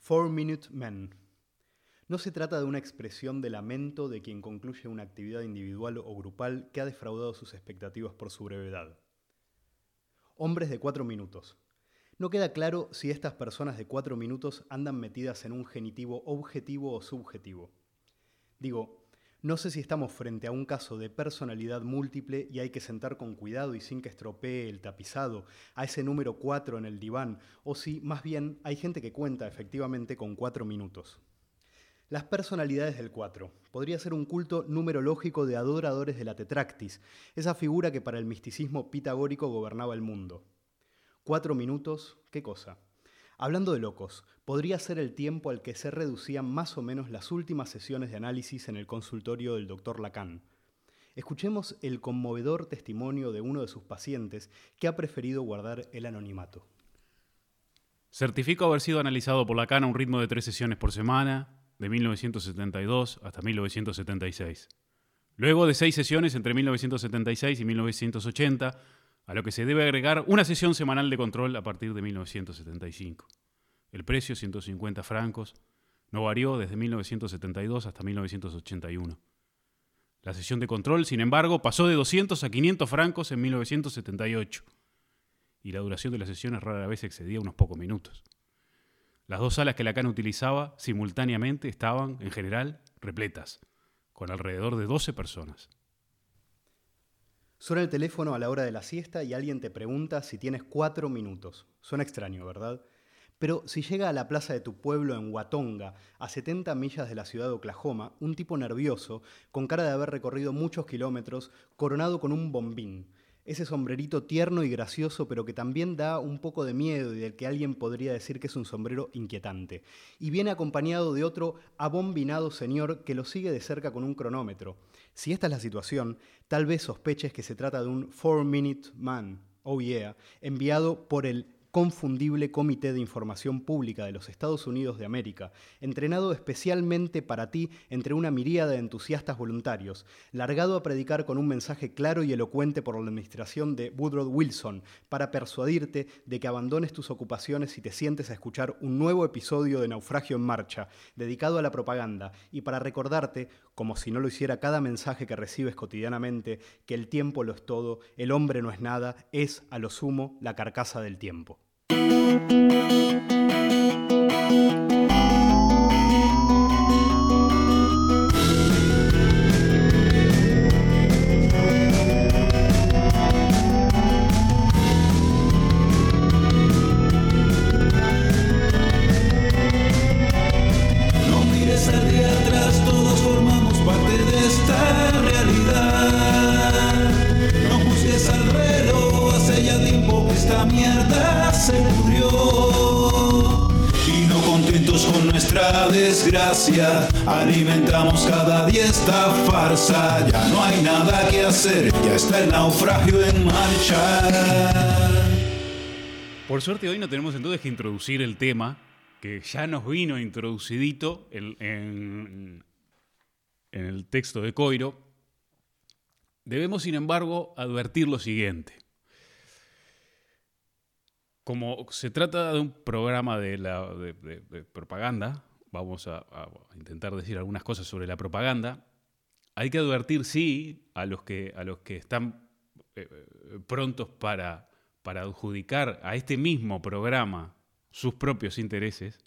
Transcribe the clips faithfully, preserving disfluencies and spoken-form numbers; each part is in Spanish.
Four-Minute Man. No se trata de una expresión de lamento de quien concluye una actividad individual o grupal que ha defraudado sus expectativas por su brevedad. Hombres de cuatro minutos. No queda claro si estas personas de cuatro minutos andan metidas en un genitivo objetivo o subjetivo. Digo, no sé si estamos frente a un caso de personalidad múltiple y hay que sentar con cuidado y sin que estropee el tapizado a ese número cuatro en el diván, o si, más bien, hay gente que cuenta efectivamente con cuatro minutos. Las personalidades del cuatro. Podría ser un culto numerológico de adoradores de la tetractis, esa figura que para el misticismo pitagórico gobernaba el mundo. Cuatro minutos, ¿qué cosa? Hablando de locos, podría ser el tiempo al que se reducían más o menos las últimas sesiones de análisis en el consultorio del doctor Lacan. Escuchemos el conmovedor testimonio de uno de sus pacientes que ha preferido guardar el anonimato. Certifico haber sido analizado por Lacan a un ritmo de tres sesiones por semana, de mil novecientos setenta y dos hasta mil novecientos setenta y seis. Luego de seis sesiones entre mil novecientos setenta y seis y mil novecientos ochenta, a lo que se debe agregar una sesión semanal de control a partir de mil novecientos setenta y cinco. El precio, ciento cincuenta francos, no varió desde mil novecientos setenta y dos hasta mil novecientos ochenta y uno. La sesión de control, sin embargo, pasó de doscientos a quinientos francos en mil novecientos setenta y ocho, y la duración de las sesiones rara vez excedía unos pocos minutos. Las dos salas que Lacan utilizaba simultáneamente estaban, en general, repletas, con alrededor de doce personas. Suena el teléfono a la hora de la siesta y alguien te pregunta si tienes cuatro minutos. Suena extraño, ¿verdad? Pero si llega a la plaza de tu pueblo en Watonga, a setenta millas de la ciudad de Oklahoma, un tipo nervioso, con cara de haber recorrido muchos kilómetros, coronado con un bombín. Ese sombrerito tierno y gracioso, pero que también da un poco de miedo y del que alguien podría decir que es un sombrero inquietante. Y viene acompañado de otro abombinado señor que lo sigue de cerca con un cronómetro. Si esta es la situación, tal vez sospeches que se trata de un Four-Minute Man, oh yeah, enviado por el confundible Comité de Información Pública de los Estados Unidos de América, entrenado especialmente para ti entre una miríada de entusiastas voluntarios, largado a predicar con un mensaje claro y elocuente por la administración de Woodrow Wilson, para persuadirte de que abandones tus ocupaciones y te sientes a escuchar un nuevo episodio de Naufragio en Marcha, dedicado a la propaganda, y para recordarte, como si no lo hiciera cada mensaje que recibes cotidianamente, que el tiempo lo es todo, el hombre no es nada, es, a lo sumo, la carcasa del tiempo. Desgracia, alimentamos cada día esta farsa. Ya no hay nada que hacer, ya está el naufragio en marcha. Por suerte hoy no tenemos entonces que introducir el tema, que ya nos vino introducidito en, en, en el texto de Coiro. Debemos, sin embargo, advertir lo siguiente. Como se trata de un programa de, la, de, de, de propaganda, vamos a, a intentar decir algunas cosas sobre la propaganda. Hay que advertir, sí, a los que, a los que están eh, prontos para, para adjudicar a este mismo programa sus propios intereses,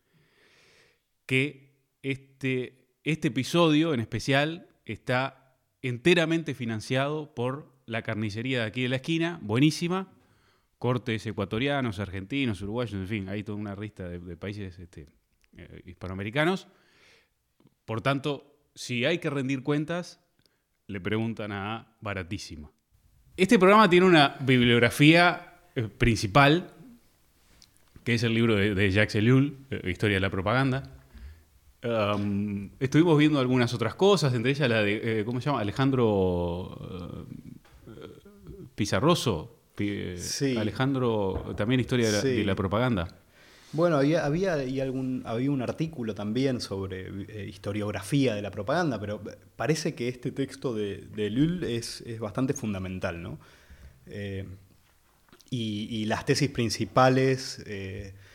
que este, este episodio en especial está enteramente financiado por la carnicería de aquí de la esquina, buenísima, cortes ecuatorianos, argentinos, uruguayos, en fin, hay toda una lista de, de países este, eh, hispanoamericanos. Por tanto, si hay que rendir cuentas, le preguntan a Baratísima. Este programa tiene una bibliografía eh, principal, que es el libro de, de Jacques Ellul, eh, Historia de la Propaganda. Um, estuvimos viendo algunas otras cosas, entre ellas la de, eh, ¿cómo se llama? Alejandro uh, Pizarroso. Sí. Alejandro, también Historia de la, sí. de la Propaganda. Bueno, había, había, y algún, había un artículo también sobre eh, historiografía de la propaganda, pero parece que este texto de, de Ellul es, es bastante fundamental, ¿no? Eh, y, y las tesis principales eh,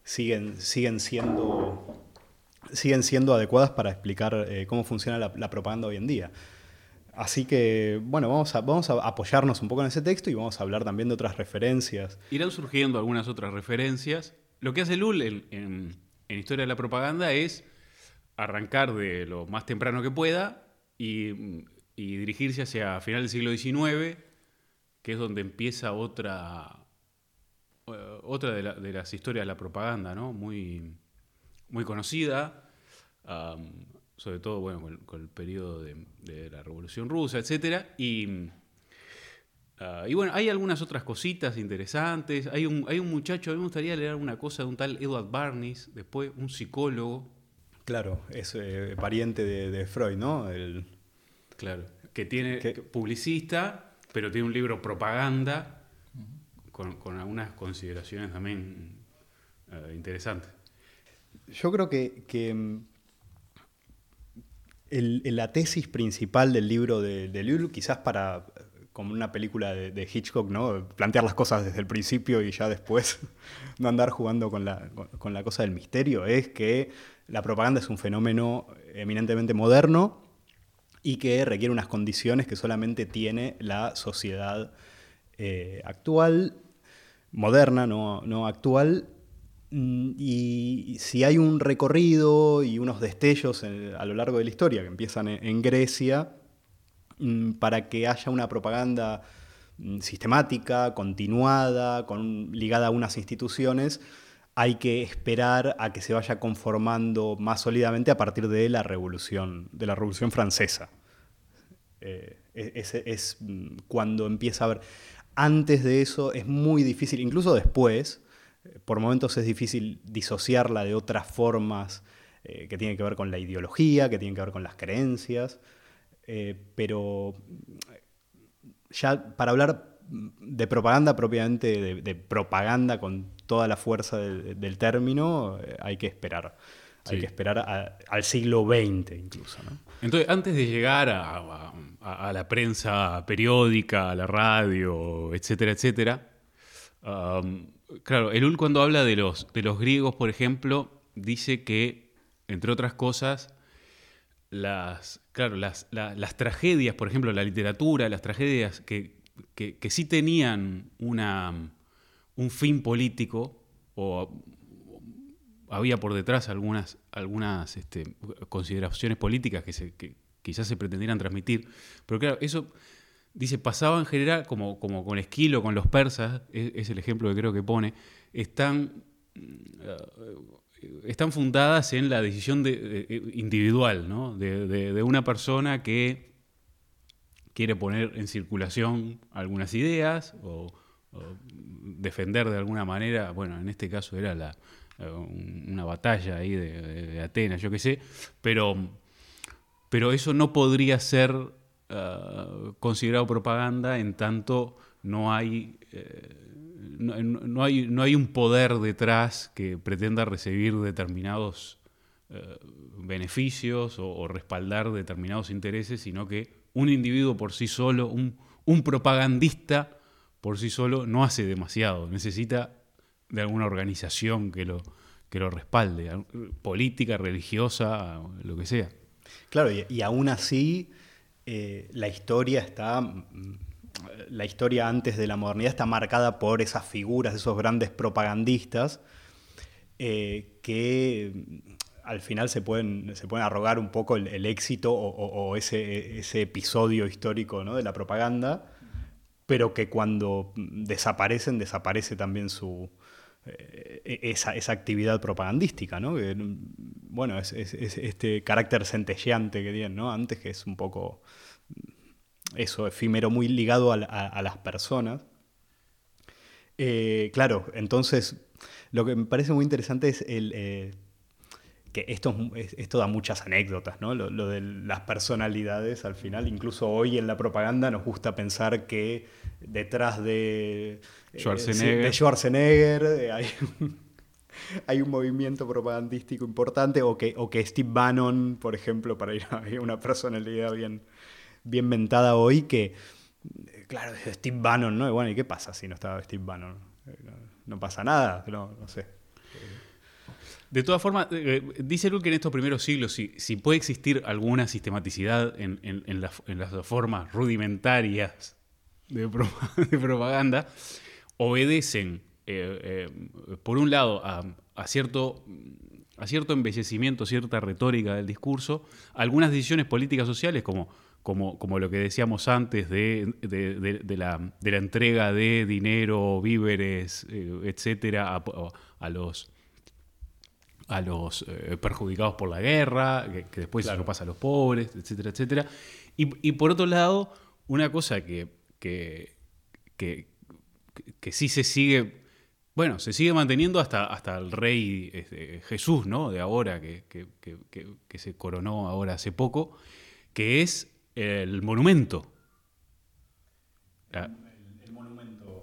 siguen, siguen siendo... siguen siendo adecuadas para explicar eh, cómo funciona la, la propaganda hoy en día. Así que, bueno, vamos a, vamos a apoyarnos un poco en ese texto y vamos a hablar también de otras referencias. Irán surgiendo algunas otras referencias. Lo que hace Lull en, en, en Historia de la Propaganda es arrancar de lo más temprano que pueda y, y dirigirse hacia final del siglo diecinueve, que es donde empieza otra, otra de, la, de las historias de la propaganda, ¿no? Muy... muy conocida, um, sobre todo bueno, con, con el periodo de, de la Revolución Rusa, etcétera. Y, uh, y bueno, hay algunas otras cositas interesantes. Hay un, hay un muchacho, a mí me gustaría leer una cosa de un tal Edward Bernays, después un psicólogo. Claro, es eh, pariente de, de Freud, ¿no? El... Claro, que tiene ¿Qué? publicista, pero tiene un libro propaganda con, con algunas consideraciones también uh, interesantes. Yo creo que, que el, la tesis principal del libro de, de Lull, quizás para, como una película de, de Hitchcock, ¿no? Plantear las cosas desde el principio y ya después no andar jugando con la, con, con la cosa del misterio, es que la propaganda es un fenómeno eminentemente moderno y que requiere unas condiciones que solamente tiene la sociedad eh, actual, moderna, no, no actual. Y si hay un recorrido y unos destellos en, a lo largo de la historia que empiezan en, en Grecia, para que haya una propaganda sistemática, continuada, con, ligada a unas instituciones, hay que esperar a que se vaya conformando más sólidamente a partir de la Revolución, de la Revolución Francesa. Eh, es, es cuando empieza a haber... Antes de eso es muy difícil, incluso después... Por momentos es difícil disociarla de otras formas eh, que tienen que ver con la ideología, que tienen que ver con las creencias, eh, pero ya para hablar de propaganda propiamente, de, de propaganda con toda la fuerza de, del término, eh, hay que esperar. Sí. Hay que esperar a, al siglo veinte incluso, ¿no? Entonces, antes de llegar a, a, a la prensa periódica, a la radio, etcétera, etcétera, um, claro, Lull cuando habla de los, de los griegos, por ejemplo, dice que, entre otras cosas, las, claro, las, la, las tragedias, por ejemplo, la literatura, las tragedias que, que, que sí tenían una, un fin político, o había por detrás algunas, algunas este, consideraciones políticas que, se, que quizás se pretendieran transmitir, pero claro, eso... Dice, pasaba en general, como, como con Esquilo, con los persas, es, es el ejemplo que creo que pone, están, uh, están fundadas en la decisión de, de, individual, ¿no? de, de, de una persona que quiere poner en circulación algunas ideas o, o defender de alguna manera, bueno, en este caso era la, una batalla ahí de, de, de Atenas, yo qué sé, pero, pero eso no podría ser... Uh, considerado propaganda en tanto no hay, eh, no, no, hay, no hay un poder detrás que pretenda recibir determinados eh, beneficios o, o respaldar determinados intereses, sino que un individuo por sí solo, un, un propagandista por sí solo no hace demasiado, necesita de alguna organización que lo, que lo respalde, política, religiosa, lo que sea. Claro, y, y aún así... Eh, la historia está, la historia antes de la modernidad está marcada por esas figuras, esos grandes propagandistas eh, que al final se pueden, se pueden arrogar un poco el, el éxito o, o, o ese, ese episodio histórico, ¿no? de la propaganda, pero que cuando desaparecen, desaparece también su, eh, esa, esa actividad propagandística, ¿no? Que, bueno, es, es, es este carácter centelleante que tienen, ¿no? Antes, que es un poco eso, efímero, muy ligado a, a, a las personas. Eh, claro, entonces lo que me parece muy interesante es el, eh, que esto, esto da muchas anécdotas, ¿no? Lo, lo de las personalidades al final, incluso hoy en la propaganda nos gusta pensar que detrás de Schwarzenegger, eh, de Schwarzenegger eh, hay, un, hay un movimiento propagandístico importante, o que, o que Steve Bannon, por ejemplo, para ir a una personalidad bien, bien mentada hoy, que, claro, Steve Bannon, ¿no? Y bueno, ¿y qué pasa si no estaba Steve Bannon? No, no pasa nada, no, no sé. De todas formas, eh, dice Lull que en estos primeros siglos, si, si puede existir alguna sistematicidad en, en, en, la, en las formas rudimentarias de, pro, de propaganda, obedecen, eh, eh, por un lado, a, a, cierto, a cierto embellecimiento, cierta retórica del discurso, algunas decisiones políticas sociales, como, como, como lo que decíamos antes de, de, de, de, la, de la entrega de dinero, víveres, eh, etcétera, a, a los... a los eh, perjudicados por la guerra, que, que después claro. eso pasa a los pobres, etcétera, etcétera. Y, y por otro lado, una cosa que, que, que, que sí se sigue, bueno, se sigue manteniendo hasta, hasta el rey este, Jesús, ¿no? De ahora, que, que, que, que se coronó ahora hace poco, que es el monumento. El, el monumento.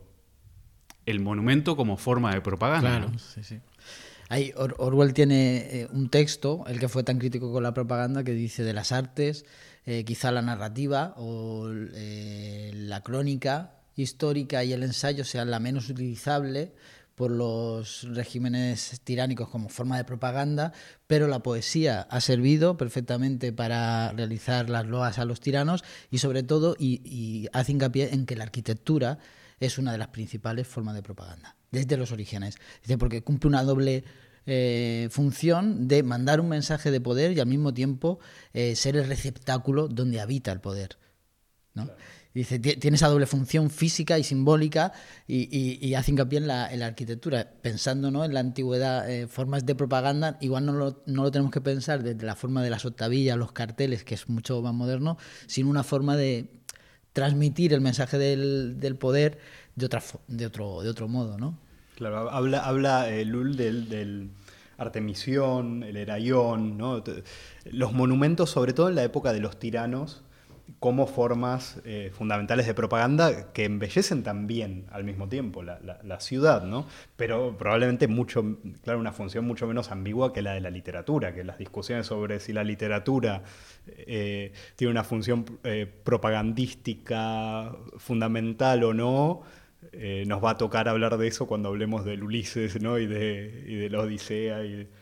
El monumento como forma de propaganda. Claro, ¿no? sí, sí. Ahí Or- Orwell tiene eh, un texto, el que fue tan crítico con la propaganda, que dice de las artes, eh, quizá la narrativa o eh, la crónica histórica y el ensayo sean la menos utilizable por los regímenes tiránicos como forma de propaganda, pero la poesía ha servido perfectamente para realizar las loas a los tiranos y sobre todo y, y hace hincapié en que la arquitectura es una de las principales formas de propaganda, desde los orígenes. Dice, porque cumple una doble eh, función de mandar un mensaje de poder y al mismo tiempo eh, ser el receptáculo donde habita el poder, ¿no? Claro. Dice, tiene esa doble función física y simbólica y, y, y hace hincapié en la, en la arquitectura. Pensando, ¿no?, en la antigüedad, eh, formas de propaganda, igual no lo, no lo tenemos que pensar desde la forma de las octavillas, los carteles, que es mucho más moderno, sino una forma de transmitir el mensaje del, del poder de otra de otro de otro modo, ¿no? Claro, habla habla eh, Lull del, del Artemisión, el Heraión, ¿no? Los monumentos, sobre todo en la época de los tiranos, como formas eh, fundamentales de propaganda que embellecen también al mismo tiempo la, la, la ciudad, ¿no? Pero probablemente mucho, claro, una función mucho menos ambigua que la de la literatura, que las discusiones sobre si la literatura eh, tiene una función eh, propagandística fundamental o no, eh, nos va a tocar hablar de eso cuando hablemos del Ulises, ¿no? y de, y de la Odisea y de,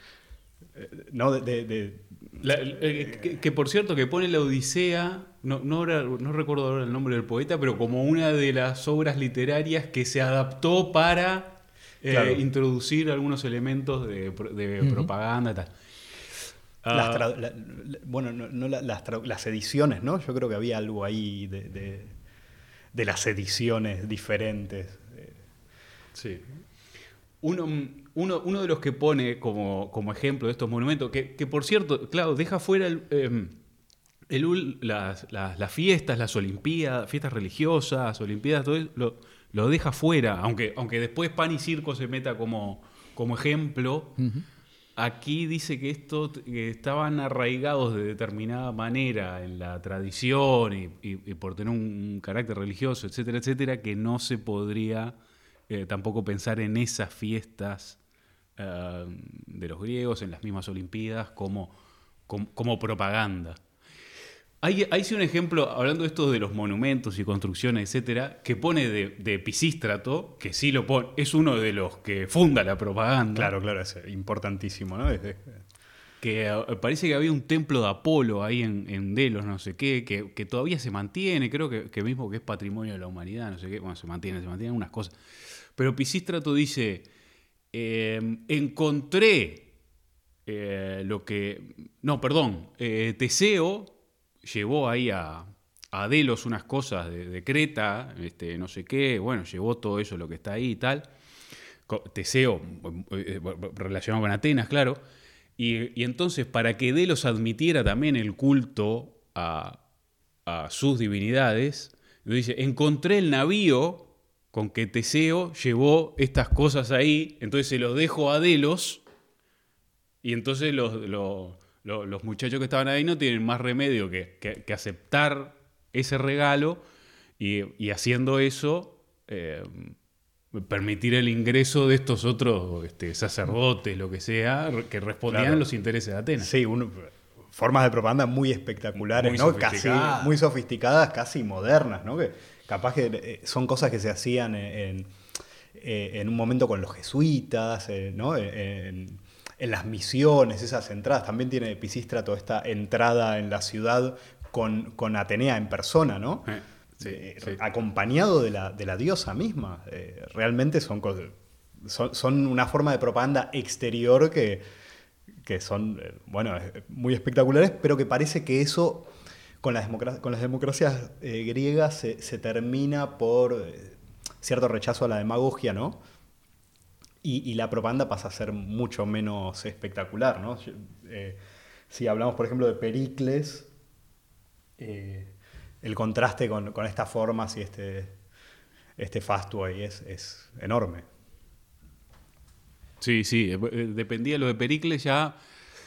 no de, de, de La, eh, que, que por cierto que pone la Odisea, no, no, ahora, no recuerdo ahora el nombre del poeta, pero como una de las obras literarias que se adaptó para eh, claro. introducir algunos elementos de, de uh-huh. propaganda y tal. Las tra- la, la, bueno, no, no la, las, tra- las ediciones, ¿no? Yo creo que había algo ahí de, de, de las ediciones diferentes. Sí. Uno, uno, uno de los que pone como, como ejemplo de estos monumentos, que, que por cierto, claro, deja fuera el, eh, el, las, las, las fiestas, las olimpiadas, fiestas religiosas, olimpiadas, todo eso, lo, lo deja fuera, aunque, aunque después Pan y Circo se meta como, como ejemplo. Uh-huh. Aquí dice que estos que estaban arraigados de determinada manera en la tradición y, y, y por tener un carácter religioso, etcétera, etcétera, que no se podría... Eh, tampoco pensar en esas fiestas uh, de los griegos, en las mismas Olimpiadas, como, como, como propaganda. Hay, hay sí un ejemplo, hablando de esto de los monumentos y construcciones, etcétera, que pone de, de Pisístrato, que sí lo pone, es uno de los que funda la propaganda. Claro, claro, es importantísimo, ¿no? Es, que uh, parece que había un templo de Apolo ahí en, en Delos, no sé qué, que, que todavía se mantiene, creo que, que mismo que es patrimonio de la humanidad, no sé qué, bueno, se mantiene, se mantienen unas cosas. Pero Pisístrato dice, eh, encontré eh, lo que... No, perdón, eh, Teseo llevó ahí a, a Delos unas cosas de, de Creta, este, no sé qué, bueno, llevó todo eso, lo que está ahí y tal. Teseo, eh, relacionado con Atenas, claro. Y, y entonces, para que Delos admitiera también el culto a, a sus divinidades, dice, encontré el navío con que Teseo llevó estas cosas ahí, entonces se los dejo a Delos, y entonces los, los, los, los muchachos que estaban ahí no tienen más remedio que, que, que aceptar ese regalo, y, y haciendo eso, eh, permitir el ingreso de estos otros este, sacerdotes, lo que sea, que respondían claro. a los intereses de Atenas. Sí, uno, formas de propaganda muy espectaculares, muy, ¿no? Sofisticadas. Casi, muy sofisticadas, casi modernas, ¿no? Que, capaz que son cosas que se hacían en, en, en un momento con los jesuitas, ¿no? En, en las misiones, esas entradas. También tiene Pisístrato esta entrada en la ciudad con, con Atenea en persona, ¿no? Eh, sí, Eh, sí. Acompañado de la, de la diosa misma. Eh, realmente son, cosas- son, son una forma de propaganda exterior que, que son, eh, bueno, eh, muy espectaculares, pero que parece que eso, con las, democra- con las democracias eh, griegas, se, se termina por eh, cierto rechazo a la demagogia, ¿no? Y, y la propaganda pasa a ser mucho menos espectacular, ¿no? Yo- eh, si hablamos, por ejemplo, de Pericles, eh, el contraste con, con estas formas y este, este fastuo ahí es, es enorme. Sí, sí, eh, eh, dependía lo de Pericles ya.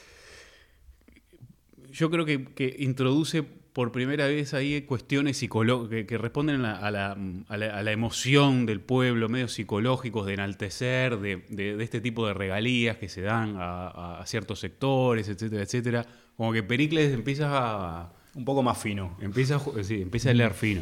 Yo creo que, que introduce por primera vez ahí cuestiones psicológicas que, que responden a la, a, la, a, la, a la emoción del pueblo, medios psicológicos de enaltecer, de, de, de este tipo de regalías que se dan a, a ciertos sectores, etcétera, etcétera. Como que Pericles empieza a, Un poco más fino. empieza a, ju- sí, empieza a leer fino.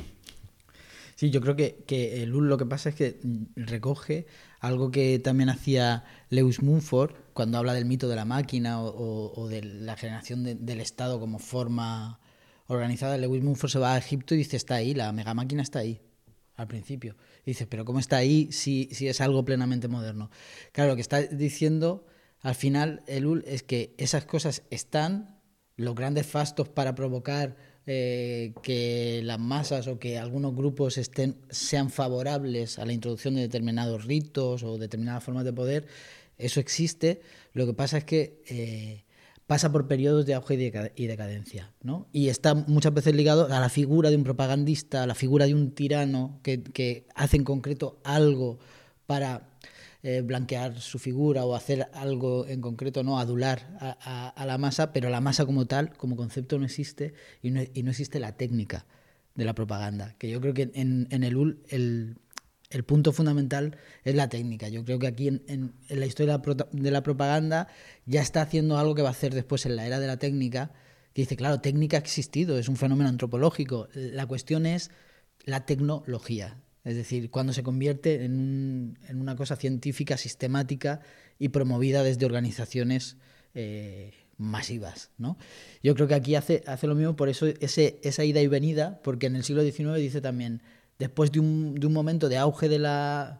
Sí, yo creo que, que el U L lo que pasa es que recoge algo que también hacía Lewis Mumford cuando habla del mito de la máquina o, o- o de la generación de- del Estado como forma organizada. Lewis Mumford se va a Egipto y dice, está ahí, la megamáquina está ahí, al principio. Y dice, pero ¿cómo está ahí si, si es algo plenamente moderno? Claro, lo que está diciendo al final el U L es que esas cosas están, los grandes fastos para provocar eh, que las masas o que algunos grupos estén, sean favorables a la introducción de determinados ritos o determinadas formas de poder, eso existe. Lo que pasa es que eh, pasa por periodos de auge y, deca- y decadencia, ¿no? Y está muchas veces ligado a la figura de un propagandista, a la figura de un tirano que, que hace en concreto algo para eh, blanquear su figura o hacer algo en concreto, no adular a, a, a la masa, pero la masa como tal, como concepto, no existe y no, y no existe la técnica de la propaganda, que yo creo que en, en el U L el, el punto fundamental es la técnica. Yo creo que aquí en, en, en la historia de la, pro, de la propaganda ya está haciendo algo que va a hacer después en la era de la técnica, que dice, claro, técnica ha existido, es un fenómeno antropológico, la cuestión es la tecnología. Es decir, cuando se convierte en, un, en una cosa científica, sistemática y promovida desde organizaciones eh, masivas, ¿no? Yo creo que aquí hace, hace lo mismo, por eso ese, esa ida y venida, porque en el siglo diecinueve dice también, después de un, de un momento de auge de la,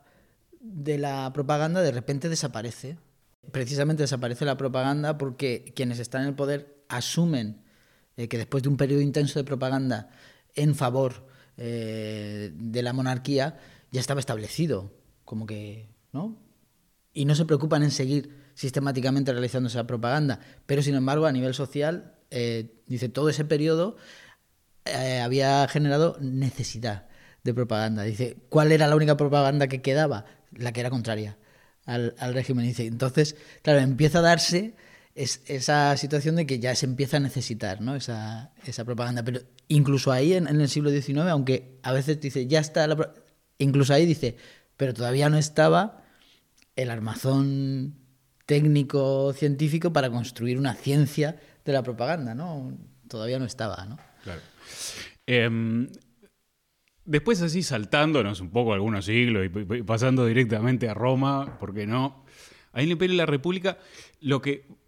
de la propaganda, de repente desaparece. Precisamente desaparece la propaganda porque quienes están en el poder asumen eh, que después de un periodo intenso de propaganda en favor Eh, de la monarquía ya estaba establecido, como que, ¿no? Y no se preocupan en seguir sistemáticamente realizando esa propaganda, pero sin embargo a nivel social, eh, dice, todo ese periodo eh, había generado necesidad de propaganda. Dice, ¿cuál era la única propaganda que quedaba? La que era contraria al, al régimen. Dice, entonces, claro, empieza a darse es esa situación de que ya se empieza a necesitar, ¿no? esa, esa propaganda. Pero incluso ahí, en, en el siglo diecinueve, aunque a veces dice, ya está, la pro... incluso ahí dice, pero todavía no estaba el armazón técnico-científico para construir una ciencia de la propaganda, ¿no? Todavía no estaba, ¿no? Claro. Eh, después así saltándonos un poco algunos siglos y pasando directamente a Roma, ¿por qué no? Ahí en el Imperio y la República, lo que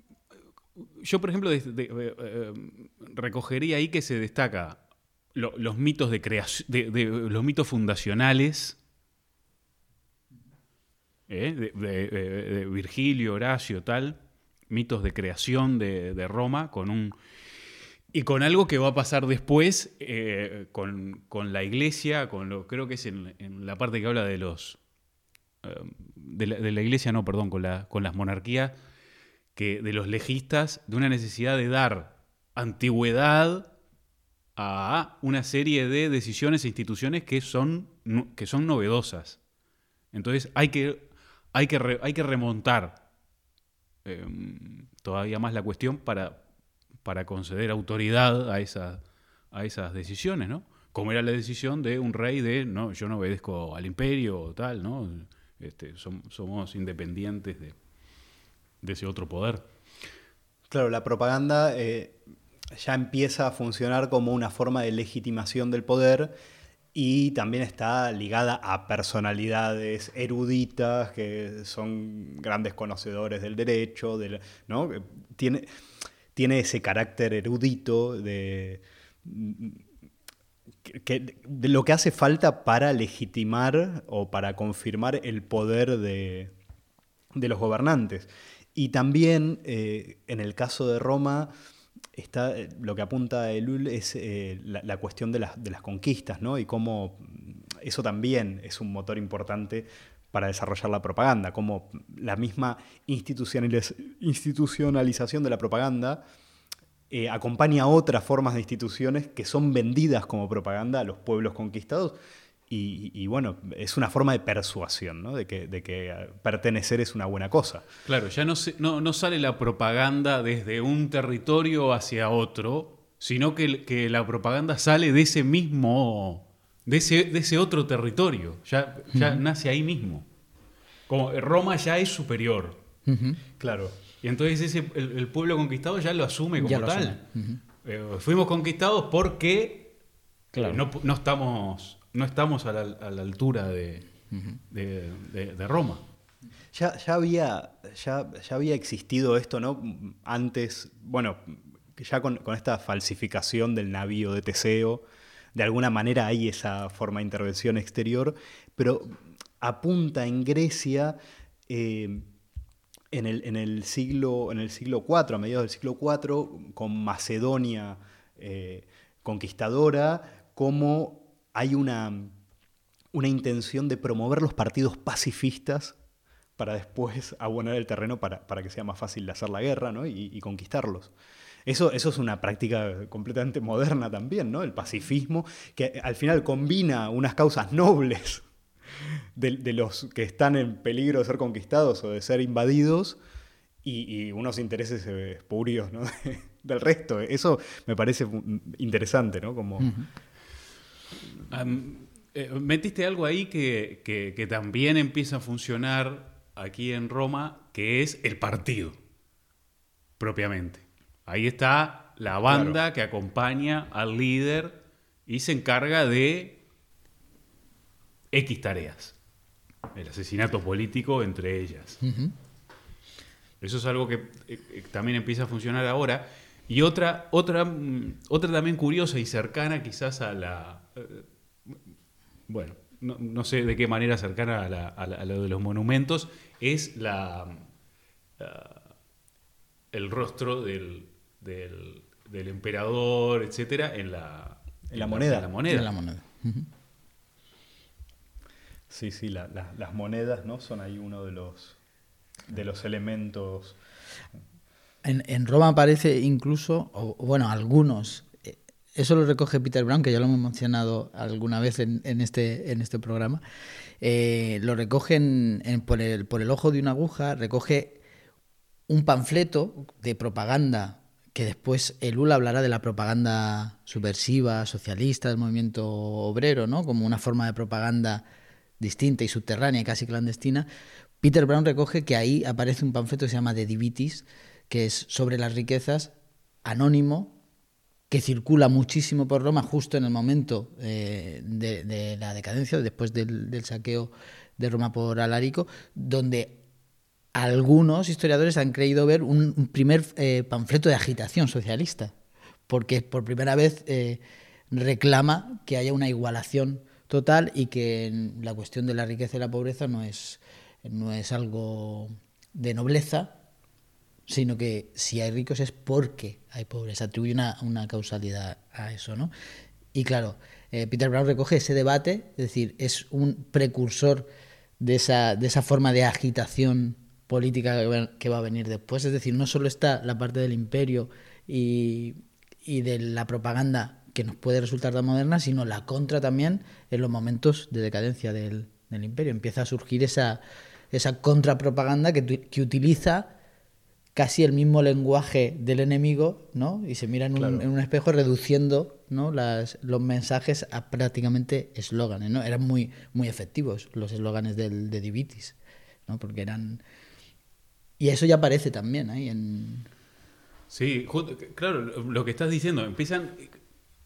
yo, por ejemplo, de, de, de, eh, recogería ahí que se destaca lo, los mitos de creación, de, de, los mitos fundacionales, ¿eh? de, de, de Virgilio, Horacio, tal, mitos de creación de, de Roma, con un y con algo que va a pasar después, eh, con, con la Iglesia, con lo creo que es en, en la parte que habla de los eh, de, la, de la Iglesia, no, perdón, con la, con las monarquías. Que de los legistas, de una necesidad de dar antigüedad a una serie de decisiones e instituciones que son, que son novedosas. Entonces hay que, hay que, re, hay que remontar eh, todavía más la cuestión para, para conceder autoridad a, esa, a esas decisiones, ¿no? Como era la decisión de un rey de, no, yo no obedezco al imperio o tal, ¿no? Este, som, somos independientes de... de ese otro poder. Claro, la propaganda eh, ya empieza a funcionar como una forma de legitimación del poder y también está ligada a personalidades eruditas que son grandes conocedores del derecho, del, ¿no? Tiene, tiene ese carácter erudito de, que, de lo que hace falta para legitimar o para confirmar el poder de, de los gobernantes. Y también, eh, en el caso de Roma, está, lo que apunta Ellul es eh, la, la cuestión de las, de las conquistas, ¿no? Y cómo eso también es un motor importante para desarrollar la propaganda, cómo la misma institucionaliz- institucionalización de la propaganda eh, acompaña a otras formas de instituciones que son vendidas como propaganda a los pueblos conquistados. Y, y bueno, es una forma de persuasión, ¿no? De que, de que pertenecer es una buena cosa. Claro, ya no, se, no, no sale la propaganda desde un territorio hacia otro, sino que, que la propaganda sale de ese mismo, de ese, de ese otro territorio. Ya, ya uh-huh. nace ahí mismo. Como Roma ya es superior. Uh-huh. Claro. Y entonces ese, el, el pueblo conquistado ya lo asume como lo tal. Asume. Uh-huh. Eh, fuimos conquistados porque claro. eh, no, no estamos... No estamos a la, a la altura de, uh-huh. de, de, de Roma. Ya, ya, había, ya, ya había existido esto, ¿no? Antes, bueno, ya con, con esta falsificación del navío de Teseo, de alguna manera hay esa forma de intervención exterior, pero apunta en Grecia eh, en, el, en, el siglo, en el siglo cuatro, a mediados del siglo cuatro, con Macedonia eh, conquistadora, como hay una, una intención de promover los partidos pacifistas para después abonar el terreno para, para que sea más fácil de hacer la guerra, ¿no? y, y conquistarlos. Eso, eso es una práctica completamente moderna también, ¿no? El pacifismo, que al final combina unas causas nobles de, de los que están en peligro de ser conquistados o de ser invadidos y, y unos intereses espurios, ¿no? del resto. Eso me parece interesante, ¿no? Como... Uh-huh. Um, eh, metiste algo ahí que, que, que también empieza a funcionar aquí en Roma, que es el partido, propiamente. Ahí está la banda claro. que acompaña al líder y se encarga de X tareas. El asesinato político entre ellas. Uh-huh. Eso es algo que eh, también empieza a funcionar ahora. Y otra, otra, otra también curiosa y cercana quizás a la... Eh, bueno, no, no sé de qué manera cercana a, la, a, la, a lo de los monumentos, es la, uh, el rostro del, del, del emperador, etcétera, en la, en la moneda. En la moneda. En la moneda. Uh-huh. Sí, sí, la, la, las monedas, ¿no? Son ahí uno de los, de los elementos... En, en Roma aparece incluso, o bueno, algunos, eso lo recoge Peter Brown, que ya lo hemos mencionado alguna vez en, en, este, en este programa, eh, lo recoge en, en, por, el, por el ojo de una aguja, recoge un panfleto de propaganda, que después Ellul hablará de la propaganda subversiva, socialista, del movimiento obrero, ¿no? Como una forma de propaganda distinta y subterránea y casi clandestina. Peter Brown recoge que ahí aparece un panfleto que se llama De Divitis, que es sobre las riquezas, anónimo, que circula muchísimo por Roma justo en el momento eh, de, de la decadencia, después del, del saqueo de Roma por Alarico, donde algunos historiadores han creído ver un, un primer eh, panfleto de agitación socialista, porque por primera vez eh, reclama que haya una igualación total y que la cuestión de la riqueza y la pobreza no es, no es algo de nobleza, sino que si hay ricos es porque hay pobres, atribuye una, una causalidad a eso, ¿no? Y claro, eh, Peter Brown recoge ese debate, es decir, es un precursor de esa, de esa forma de agitación política que va a venir después, es decir, no solo está la parte del imperio y, y de la propaganda que nos puede resultar tan moderna, sino la contra también en los momentos de decadencia del, del imperio. Empieza a surgir esa, esa contrapropaganda que, que utiliza casi el mismo lenguaje del enemigo, ¿no? Y se mira en un, claro. en un espejo reduciendo, ¿no? Las, los mensajes a prácticamente eslóganes, ¿no? Eran muy, muy efectivos los eslóganes del, de Divitis, ¿no? Porque eran... Y eso ya aparece también ahí en... Sí, claro, lo que estás diciendo, empiezan...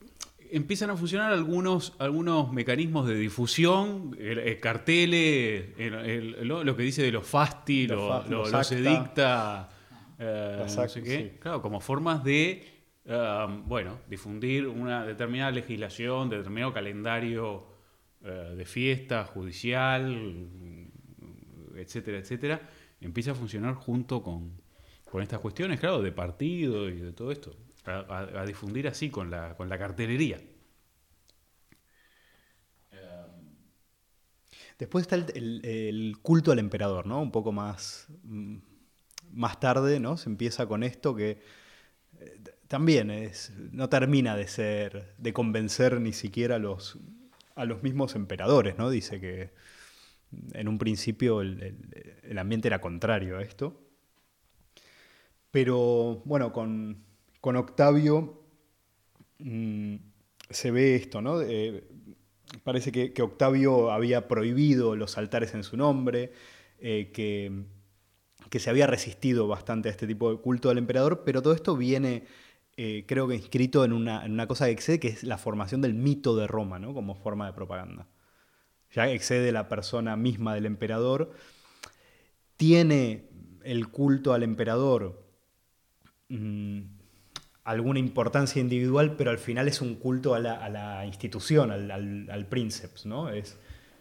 empiezan a funcionar algunos, algunos mecanismos de difusión, el, el carteles, el, el, lo, lo que dice de los fasti, Los lo, fa- lo, los lo se acta. dicta, eh, Los no acta, sé qué. sí. Claro, como formas de, eh, bueno, difundir una determinada legislación, determinado calendario eh, de fiesta, judicial, etcétera, etcétera. Empieza a funcionar junto con, con estas cuestiones, claro, de partido y de todo esto. A, a- a difundir así con la, con la cartelería. Después está el, el- el culto al emperador, ¿no? Un poco más, mm, más tarde, ¿no? Se empieza con esto que eh, también es, no termina de ser, de convencer ni siquiera a los, a los mismos emperadores, ¿no? Dice que en un principio el, el- el ambiente era contrario a esto. Pero bueno, con, con Octavio mm, se ve esto, ¿no? Eh, parece que, que Octavio había prohibido los altares en su nombre, eh, que, que se había resistido bastante a este tipo de culto al emperador, pero todo esto viene, eh, creo que inscrito en una, en una cosa que excede, que es la formación del mito de Roma, ¿no? Como forma de propaganda. Ya excede la persona misma del emperador. Tiene el culto al emperador mm, alguna importancia individual, pero al final es un culto a la, a la institución, al, al, al princeps, ¿no? Es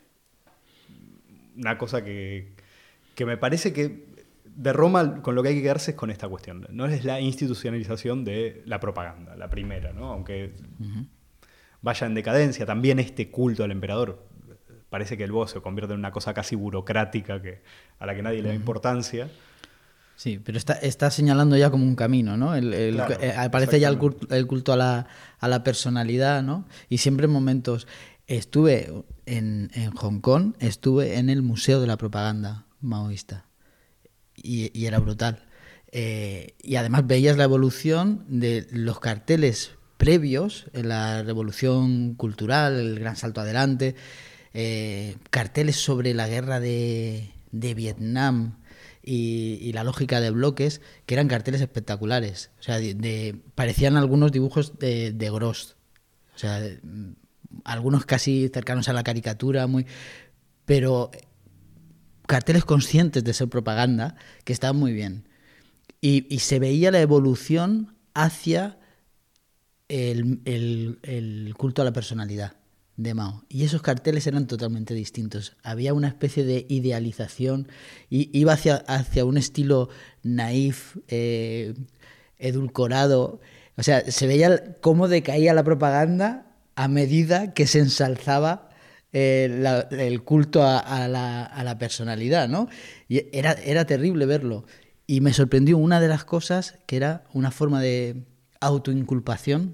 una cosa que, que me parece que de Roma con lo que hay que quedarse es con esta cuestión. No es la institucionalización de la propaganda, la primera, ¿no? Aunque uh-huh. vaya en decadencia, también este culto al emperador parece que luego se convierte en una cosa casi burocrática que, a la que nadie uh-huh. le da importancia. Sí, pero está, está señalando ya como un camino, ¿no? El, el, claro, eh, aparece ya el culto, el culto a, la, a la personalidad, ¿no? Y siempre en momentos... Estuve en, en Hong Kong, estuve en el Museo de la Propaganda maoísta y, y era brutal. Eh, y además veías la evolución de los carteles previos en la revolución cultural, el gran salto adelante, eh, carteles sobre la guerra de, de Vietnam y, y la lógica de bloques, que eran carteles espectaculares. O sea, de, de, parecían algunos dibujos de, de Gross. O sea, de, algunos casi cercanos a la caricatura, muy, pero carteles conscientes de ser propaganda que estaban muy bien. Y, y se veía la evolución hacia el, el, el culto a la personalidad de Mao. Y esos carteles eran totalmente distintos. Había una especie de idealización y iba hacia, hacia un estilo naif, eh, edulcorado. O sea, se veía cómo decaía la propaganda a medida que se ensalzaba eh, la, el culto a, a, la, a la personalidad, ¿no? Y era, era terrible verlo. Y me sorprendió una de las cosas que era una forma de autoinculpación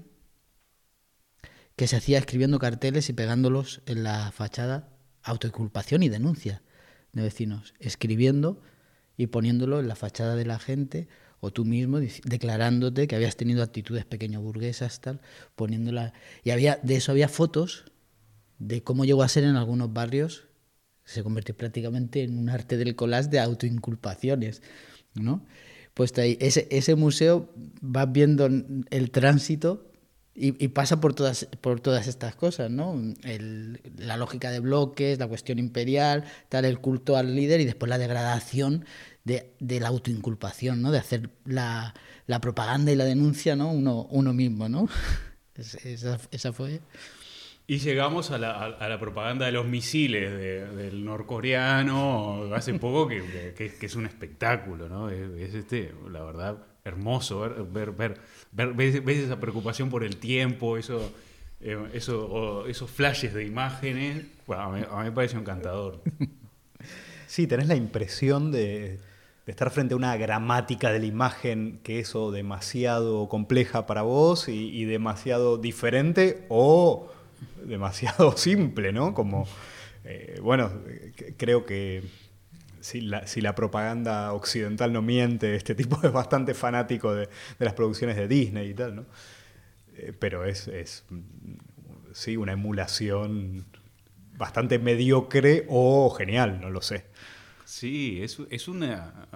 que se hacía escribiendo carteles y pegándolos en la fachada. Autoinculpación y denuncia de vecinos. Escribiendo y poniéndolo en la fachada de la gente, o tú mismo declarándote que habías tenido actitudes pequeño burguesas, tal, poniéndola. Y había, de eso había fotos de cómo llegó a ser en algunos barrios, se convirtió prácticamente en un arte del collage de autoinculpaciones, ¿no? Pues ahí, ese, ese museo vas viendo el tránsito y, y pasa por todas, por todas estas cosas, ¿no? El, la lógica de bloques, la cuestión imperial, tal, el culto al líder y después la degradación de, de la autoinculpación, ¿no? De hacer la, la propaganda y la denuncia, ¿no? Uno, uno mismo, ¿no? Esa, esa fue... Y llegamos a la, a la propaganda de los misiles de, del norcoreano hace poco, que, que, que es un espectáculo, ¿no? Es, es este, la verdad, hermoso ver, ver, ver, ver, ves, ves esa preocupación por el tiempo, eso, eh, eso, o esos flashes de imágenes. Bueno, a, mí, a mí me parece encantador. Sí, tenés la impresión de, de estar frente a una gramática de la imagen que es o demasiado compleja para vos y, y demasiado diferente o demasiado simple, ¿no? Como, eh, bueno, creo que si la, si la propaganda occidental no miente, este tipo es bastante fanático de, de las producciones de Disney y tal, ¿no? Eh, pero es, es, sí, una emulación bastante mediocre o genial, no lo sé. Sí, es, es una...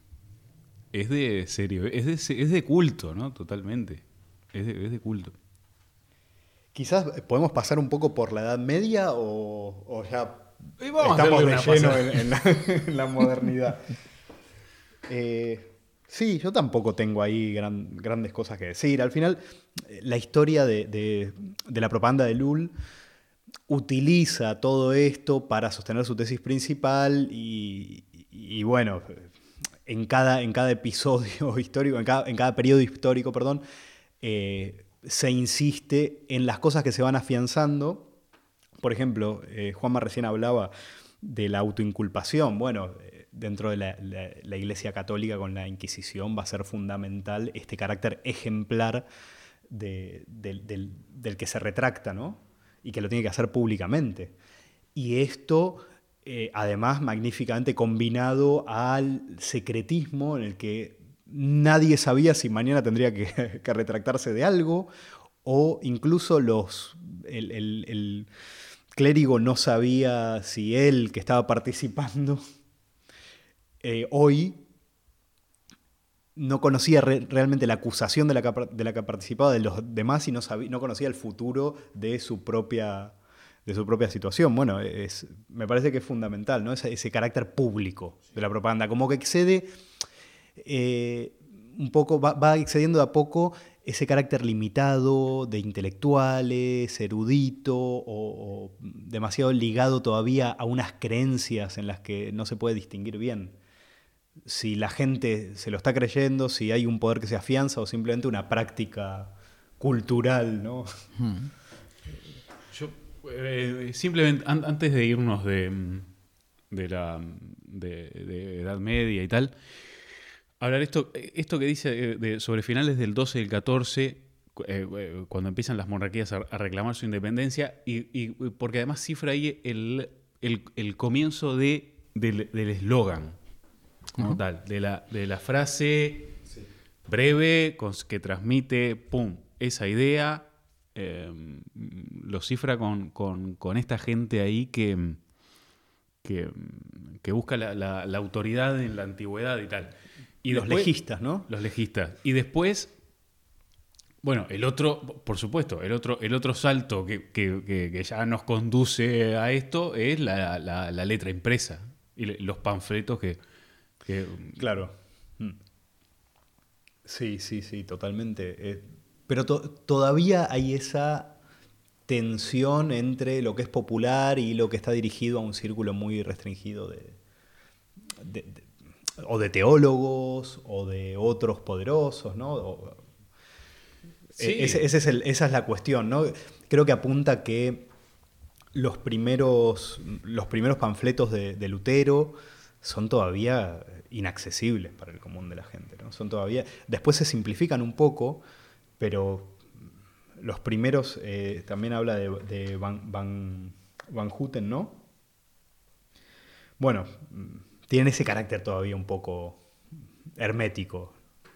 Es de serio, es de, es de culto, ¿no? Totalmente. Es de, es de culto. Quizás podemos pasar un poco por la Edad Media o, o ya Y vamos a estamos hacerle de una lleno pasada. en, en la, en la modernidad. Eh, sí, yo tampoco tengo ahí gran- grandes cosas que decir. Al final, eh, la historia de, de- de la propaganda de Lul utiliza todo esto para sostener su tesis principal y, y, bueno, en cada, en cada episodio histórico, en cada, en cada periodo histórico, perdón, eh, se insiste en las cosas que se van afianzando. Por ejemplo, eh, Juanma recién hablaba de la autoinculpación. Bueno, eh, dentro de la, la- la Iglesia Católica con la Inquisición va a ser fundamental este carácter ejemplar de- del, del- del que se retracta, ¿no? Y que lo tiene que hacer públicamente. Y esto, eh, además, magníficamente combinado al secretismo en el que nadie sabía si mañana tendría que, que retractarse de algo, o incluso los, el, el- el clérigo no sabía si él, que estaba participando, eh, hoy no conocía re- realmente la acusación de la, que, de la que participaba de los demás y no, sabía, no conocía el futuro de su propia, de su propia situación. Bueno, es, me parece que es fundamental, ¿no? Ese, ese carácter público de la propaganda, como que excede eh, un poco, va, va excediendo de a poco ese carácter limitado de intelectuales, erudito o, o demasiado ligado todavía a unas creencias en las que no se puede distinguir bien si la gente se lo está creyendo, si hay un poder que se afianza o simplemente una práctica cultural, ¿no? Yo, eh, simplemente, an- antes de irnos de, de la de, de Edad Media y tal, hablar esto, esto que dice eh, de- sobre finales del doce y el catorce, cu- eh, eh, cuando empiezan las monarquías a, a reclamar su independencia, y, y- porque además cifra ahí el, el- el comienzo de, del del eslogan, como tal, de la, de la frase breve cons- que transmite, pum, esa idea, eh, lo cifra con, con- con esta gente ahí que, que, que busca la, la- la autoridad en la antigüedad y tal. Y Los después- legistas, ¿no? Los legistas. Y después, bueno, el otro, por supuesto, el otro, el otro salto que, que- que- que ya nos conduce a esto es la, la- la letra impresa y le- los panfletos que... que Claro. Mm. Sí, sí, sí, totalmente. Eh, pero to- todavía hay esa tensión entre lo que es popular y lo que está dirigido a un círculo muy restringido de, de- de- o de teólogos o de otros poderosos, ¿no? O- Sí. eh, ese- ese es el- esa es la cuestión, ¿no? Creo que apunta que los primeros, los primeros panfletos de, de Lutero son todavía inaccesibles para el común de la gente, ¿no? Son todavía, después se simplifican un poco, pero los primeros, eh, también habla de, de Van, Van, Van Houten, ¿no? Bueno, tienen ese carácter todavía un poco hermético.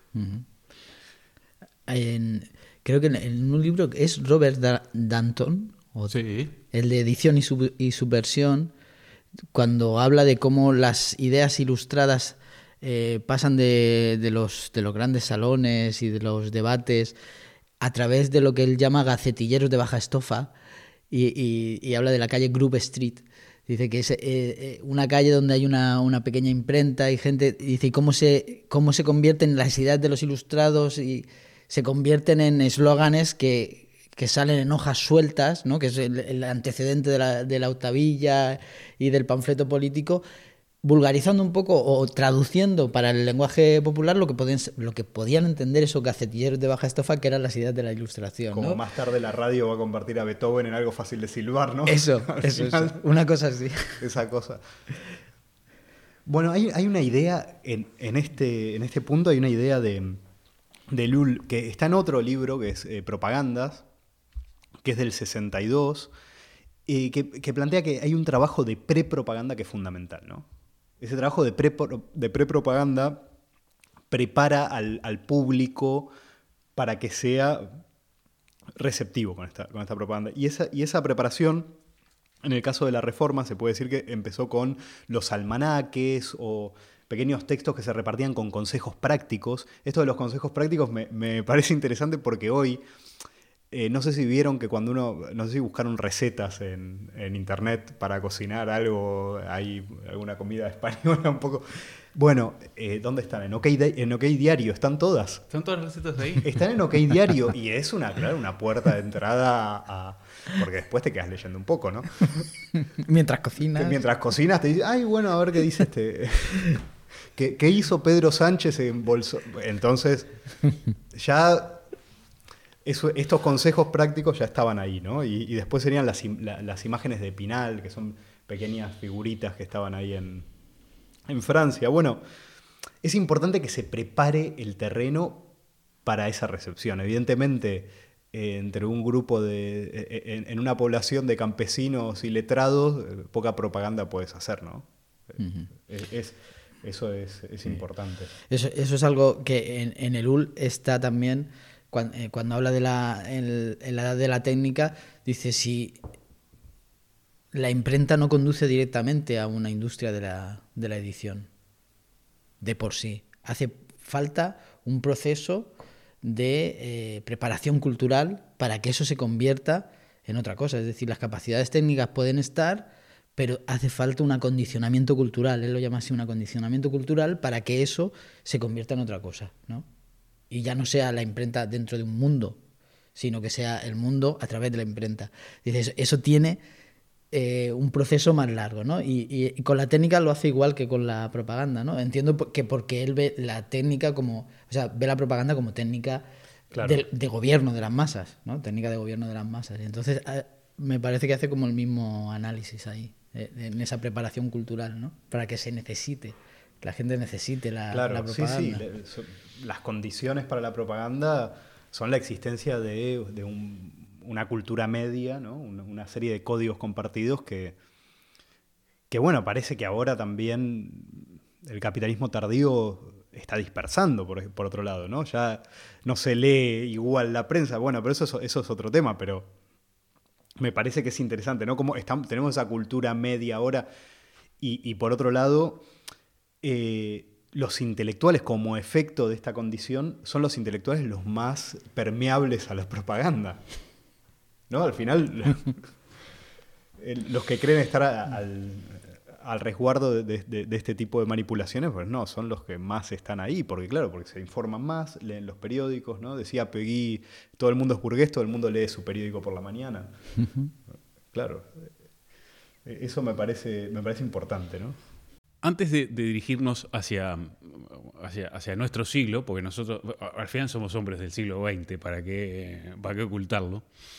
En- creo que en, en un libro que es Robert Da- Danton, o Sí. el de edición y, sub- y subversión, cuando habla de cómo las ideas ilustradas eh, pasan de, de los, de los grandes salones y de los debates a través de lo que él llama gacetilleros de baja estofa, y, y- y habla de la calle Grove Street. Dice que es eh, eh, una calle donde hay una, una pequeña imprenta y gente, y dice, ¿y cómo se, cómo se convierten las ideas de los ilustrados y se convierten en eslóganes que, que salen en hojas sueltas, ¿no? Que es el, el antecedente de la, de la octavilla y del panfleto político, vulgarizando un poco o traduciendo para el lenguaje popular lo que podían, lo que podían entender esos gacetilleros de baja estofa, que eran las ideas de la ilustración, Como ¿no? más tarde la radio va a convertir a Beethoven en algo fácil de silbar, ¿no? Eso, Al eso, final, eso. Una cosa así. esa cosa. Bueno, hay, hay una idea, en, en, este, en este punto hay una idea de, de Lul, que está en otro libro, que es eh, Propagandas, que es del sesenta y dos, eh, que, que plantea que hay un trabajo de prepropaganda que es fundamental, ¿no? Ese trabajo de pre de prepropaganda prepara al, al público para que sea receptivo con esta, con esta propaganda. Y esa, y esa preparación, en el caso de la Reforma, se puede decir que empezó con los almanaques o pequeños textos que se repartían con consejos prácticos. Esto de los consejos prácticos me, me parece interesante porque hoy Eh, no sé si vieron que cuando uno, no sé si buscaron recetas en, en internet para cocinar algo, hay alguna comida española un poco. Bueno, eh, ¿dónde están? En OK, en OK Diario, ¿están todas? ¿Están todas las recetas ahí? Están en OK Diario y es una, claro, una puerta de entrada a... Porque después te quedas leyendo un poco, ¿no? Mientras cocinas. Mientras cocinas te dices, ay, bueno, a ver qué dice este... ¿Qué, qué hizo Pedro Sánchez en Bolsonaro? Entonces, ya... Eso, estos consejos prácticos ya estaban ahí, ¿no? Y, y después serían las, la, las imágenes de Pinal, que son pequeñas figuritas que estaban ahí en, en Francia. Bueno, es importante que se prepare el terreno para esa recepción. Evidentemente, eh, entre un grupo de... Eh, en, en una población de campesinos y letrados, eh, poca propaganda puedes hacer, ¿no? Uh-huh. es, es, eso es, es sí. importante. Eso, eso es algo que en, en el U L está también... Cuando, eh, cuando habla de la, en, en la edad de la técnica, dice si la imprenta no conduce directamente a una industria de la, de la edición, de por sí. Hace falta un proceso de eh, preparación cultural para que eso se convierta en otra cosa. Es decir, las capacidades técnicas pueden estar, pero hace falta un acondicionamiento cultural. Él lo llama así, un acondicionamiento cultural para que eso se convierta en otra cosa, ¿no? Y ya no sea la imprenta dentro de un mundo, sino que sea el mundo a través de la imprenta. Dices, eso tiene eh, un proceso más largo, ¿no? Y, y, y con la técnica lo hace igual que con la propaganda, ¿no? Entiendo que porque él ve la técnica como, o sea, ve la propaganda como técnica claro. de, de gobierno de las masas, ¿no? Técnica de gobierno de las masas. Entonces, a, me parece que hace como el mismo análisis ahí, eh, en esa preparación cultural, ¿no? Para que se necesite. La gente necesite la, claro, la propaganda. Sí, sí. Las condiciones para la propaganda son la existencia de, de un, una cultura media, ¿no? Una, una serie de códigos compartidos que, que, bueno, parece que ahora también el capitalismo tardío está dispersando, por, por otro lado, ¿no? Ya no se lee igual la prensa, bueno, pero eso, eso es otro tema, pero me parece que es interesante, ¿no? Como estamos, tenemos esa cultura media ahora y, y por otro lado... Eh, los intelectuales como efecto de esta condición son los intelectuales los más permeables a la propaganda, ¿no? Al final, los que creen estar a, al, al resguardo de, de, de este tipo de manipulaciones, pues no, son los que más están ahí, porque claro, porque se informan más, leen los periódicos, ¿no? Decía Peggy, todo el mundo es burgués, todo el mundo lee su periódico por la mañana. Uh-huh. Claro, eso me parece, me parece importante, ¿no? Antes de, de dirigirnos hacia, hacia, hacia nuestro siglo, porque nosotros al final somos hombres del siglo veinte, ¿para qué, para qué ocultarlo?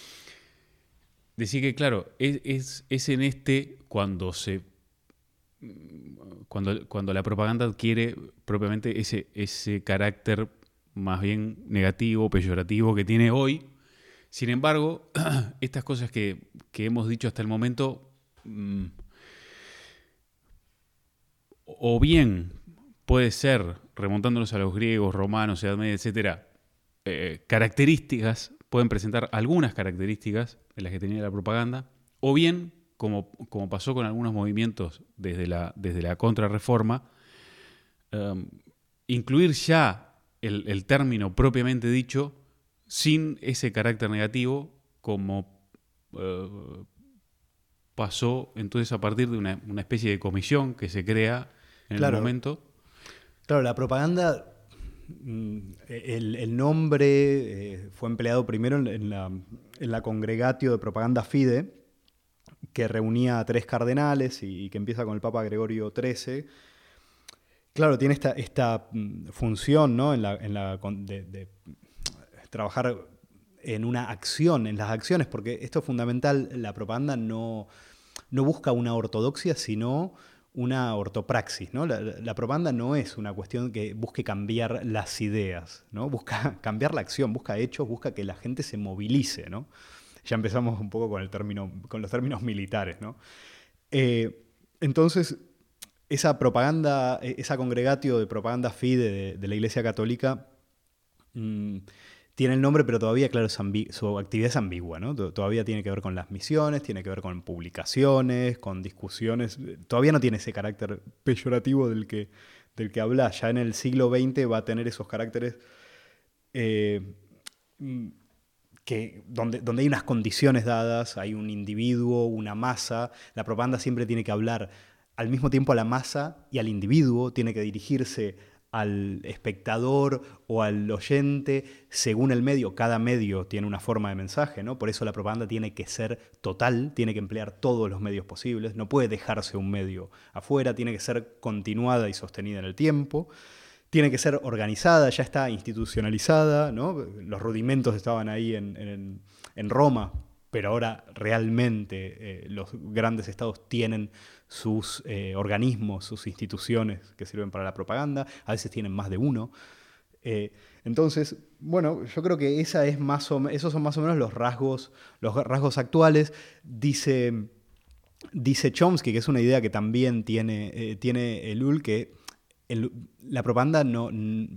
Decir que, claro, es, es, es en este cuando se cuando, cuando la propaganda adquiere propiamente ese, ese carácter más bien negativo, peyorativo que tiene hoy. Sin embargo, estas cosas que, que hemos dicho hasta el momento... Mmm, o bien puede ser, remontándonos a los griegos, romanos, Edad Media, etcétera, eh, características, pueden presentar algunas características en las que tenía la propaganda, o bien, como, como pasó con algunos movimientos desde la, desde la contrarreforma, um, incluir ya el, el término propiamente dicho sin ese carácter negativo, como uh, pasó entonces a partir de una, una especie de comisión que se crea en claro, el momento. Claro, la propaganda, el, el nombre eh, fue empleado primero en, en, la, en la Congregatio de Propaganda Fide, que reunía a tres cardenales y, y que empieza con el Papa Gregorio trece. Claro, tiene esta, esta función, ¿no? en la, en la, de, de trabajar en una acción, en las acciones, porque esto es fundamental, la propaganda no, no busca una ortodoxia, sino una ortopraxis, ¿no? La, la propaganda no es una cuestión que busque cambiar las ideas, ¿no? Busca cambiar la acción, busca hechos, busca que la gente se movilice, ¿no? Ya empezamos un poco con el término, con los términos militares, ¿no? Eh, entonces, esa propaganda, esa congregatio de propaganda fide de, de la Iglesia Católica mmm, tiene el nombre, pero todavía, claro, es ambi- su actividad es ambigua, ¿no? Todavía tiene que ver con las misiones, tiene que ver con publicaciones, con discusiones. Todavía no tiene ese carácter peyorativo del que, del que habla. Ya en el siglo veinte va a tener esos caracteres eh, que, donde, donde hay unas condiciones dadas, hay un individuo, una masa. La propaganda siempre tiene que hablar al mismo tiempo a la masa y al individuo, tiene que dirigirse al espectador o al oyente según el medio. Cada medio tiene una forma de mensaje, ¿no? Por eso la propaganda tiene que ser total, tiene que emplear todos los medios posibles, no puede dejarse un medio afuera, tiene que ser continuada y sostenida en el tiempo, tiene que ser organizada, ya está institucionalizada, ¿no? Los rudimentos estaban ahí en, en, en Roma, pero ahora realmente eh, los grandes estados tienen sus eh, organismos, sus instituciones que sirven para la propaganda, a veces tienen más de uno. Eh, entonces, bueno, yo creo que esa es más o esos son más o menos los rasgos, los rasgos actuales. Dice, dice Chomsky, que es una idea que también tiene, eh, tiene Ellul, que el, la propaganda no...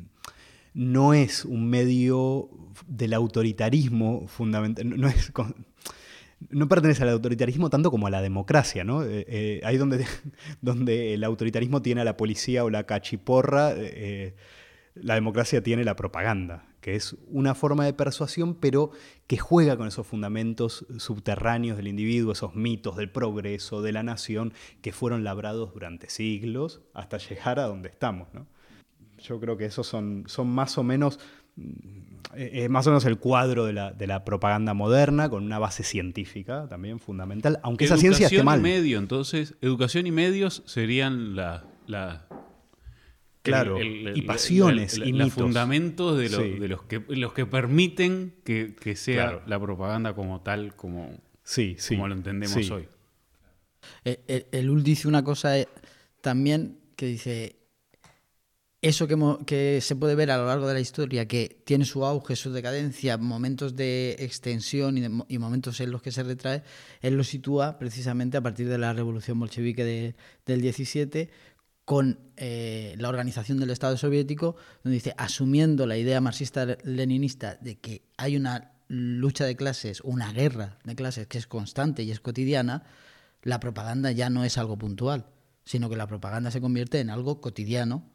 no es un medio del autoritarismo fundamental, no, es, no pertenece al autoritarismo tanto como a la democracia, ¿no? Eh, eh, ahí donde, donde el autoritarismo tiene a la policía o la cachiporra, eh, la democracia tiene la propaganda, que es una forma de persuasión, pero que juega con esos fundamentos subterráneos del individuo, esos mitos del progreso, de la nación, que fueron labrados durante siglos hasta llegar a donde estamos, ¿no? Yo creo que esos son, son más o menos, eh, más o menos el cuadro de la, de la propaganda moderna, con una base científica también fundamental, aunque esa ciencia esté mal. Educación y medio, entonces, educación y medios serían la... la claro, el, el, y pasiones el, el, y los mitos. fundamentos de, lo, sí. de los, que, los que permiten que, que sea claro. la propaganda como tal, como, sí, sí. como lo entendemos sí. hoy. El, el, el Ul dice una cosa también que dice... Eso que, mo- que se puede ver a lo largo de la historia, que tiene su auge, su decadencia, momentos de extensión y, de, y momentos en los que se retrae, él lo sitúa precisamente a partir de la revolución bolchevique de, del diecisiete, con eh, la organización del Estado soviético, donde dice, asumiendo la idea marxista-leninista de que hay una lucha de clases, una guerra de clases que es constante y es cotidiana, la propaganda ya no es algo puntual, sino que la propaganda se convierte en algo cotidiano,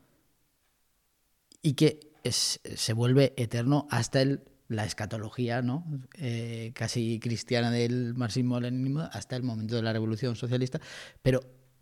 y que es, se vuelve eterno hasta el, la escatología, ¿no? eh, casi cristiana del marxismo-leninismo, hasta el momento de la Revolución Socialista. Pero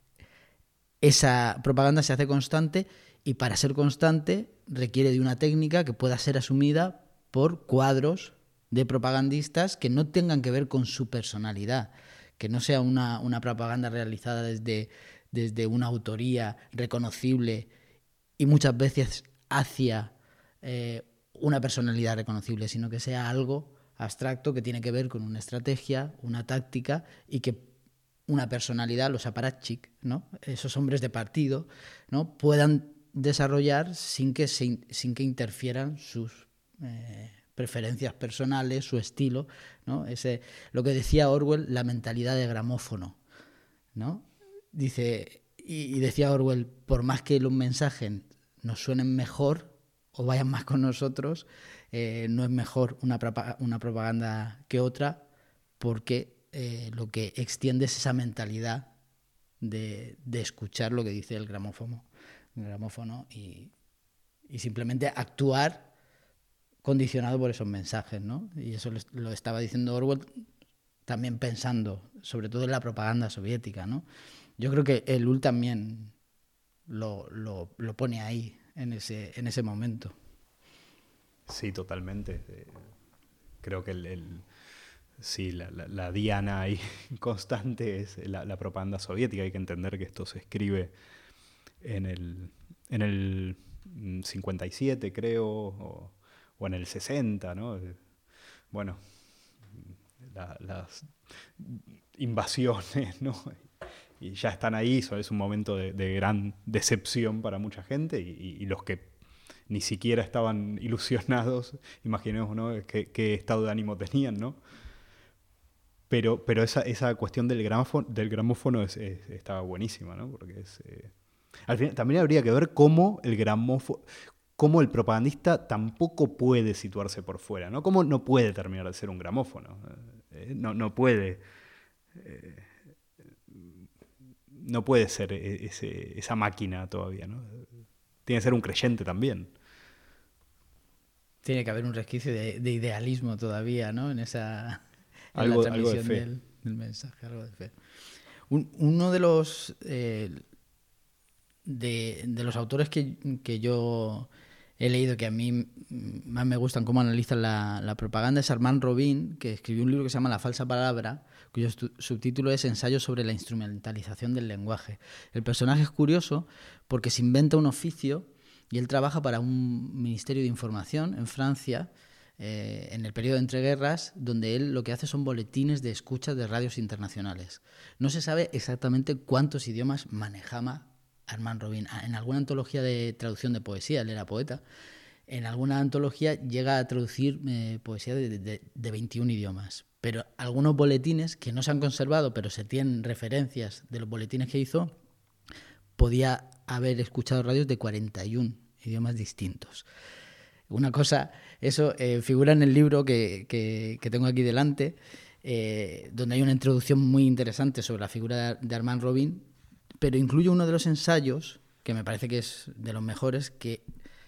esa propaganda se hace constante y para ser constante requiere de una técnica que pueda ser asumida por cuadros de propagandistas que no tengan que ver con su personalidad, que no sea una, una propaganda realizada desde, desde una autoría reconocible y muchas veces hacia eh, una personalidad reconocible, sino que sea algo abstracto que tiene que ver con una estrategia, una táctica y que una personalidad, los apparatchik, ¿no? Esos hombres de partido, ¿no? puedan desarrollar sin que, se, sin que interfieran sus eh, preferencias personales, su estilo, ¿no? Ese, lo que decía Orwell, la mentalidad de gramófono, ¿no? Dice, y, y decía Orwell, por más que los mensajes nos suenen mejor o vayan más con nosotros, eh, no es mejor una, una propaganda que otra, porque eh, lo que extiende es esa mentalidad de, de escuchar lo que dice el gramófono, el gramófono y, y simplemente actuar condicionado por esos mensajes, ¿no? Y eso lo estaba diciendo Orwell también pensando, sobre todo en la propaganda soviética, ¿no? Yo creo que el Ul también Lo, lo, lo pone ahí, en ese, en ese momento. Sí, totalmente. Eh, creo que el, el, sí, la, la, la diana ahí constante es la, la propaganda soviética. Hay que entender que esto se escribe en el, en el cincuenta y siete, creo, o, o en el sesenta, ¿no? Bueno, la, las invasiones, ¿no? Y ya están ahí, eso es un momento de, de gran decepción para mucha gente y, y, y los que ni siquiera estaban ilusionados, imaginemos, ¿no? qué, qué estado de ánimo tenían, ¿no? Pero, pero esa, esa cuestión del gramófono, del gramófono es, es, estaba buenísima, ¿no? Porque es, eh... al final, también habría que ver cómo el gramófono, cómo el propagandista tampoco puede situarse por fuera, ¿no? Cómo no puede terminar de ser un gramófono, eh, no, no puede... Eh, no puede ser ese, esa máquina todavía, ¿no? Tiene que ser un creyente también. Tiene que haber un resquicio de, de idealismo todavía, ¿no? En esa en Algo- la algo de transmisión fe. del, del mensaje, algo de fe. Un- uno de los eh, de, de los autores que, que yo he leído que a mí más me gustan cómo analizan la, la propaganda es Armand Robin, que escribió un libro que se llama La falsa palabra, cuyo estu- subtítulo es Ensayo sobre la instrumentalización del lenguaje. El personaje es curioso porque se inventa un oficio y él trabaja para un ministerio de información en Francia, eh, en el periodo de entreguerras, donde él lo que hace son boletines de escucha de radios internacionales. No se sabe exactamente cuántos idiomas manejaba Armand Robin. En alguna antología de traducción de poesía, él era poeta, en alguna antología llega a traducir eh, poesía de, de, de veintiún idiomas. Pero algunos boletines que no se han conservado, pero se tienen referencias de los boletines que hizo, podía haber escuchado radios de cuarenta y uno idiomas distintos. Una cosa, eso eh, figura en el libro que, que, que tengo aquí delante, eh, donde hay una introducción muy interesante sobre la figura de Armand Robin, pero incluye uno de los ensayos, que me parece que es de los mejores, que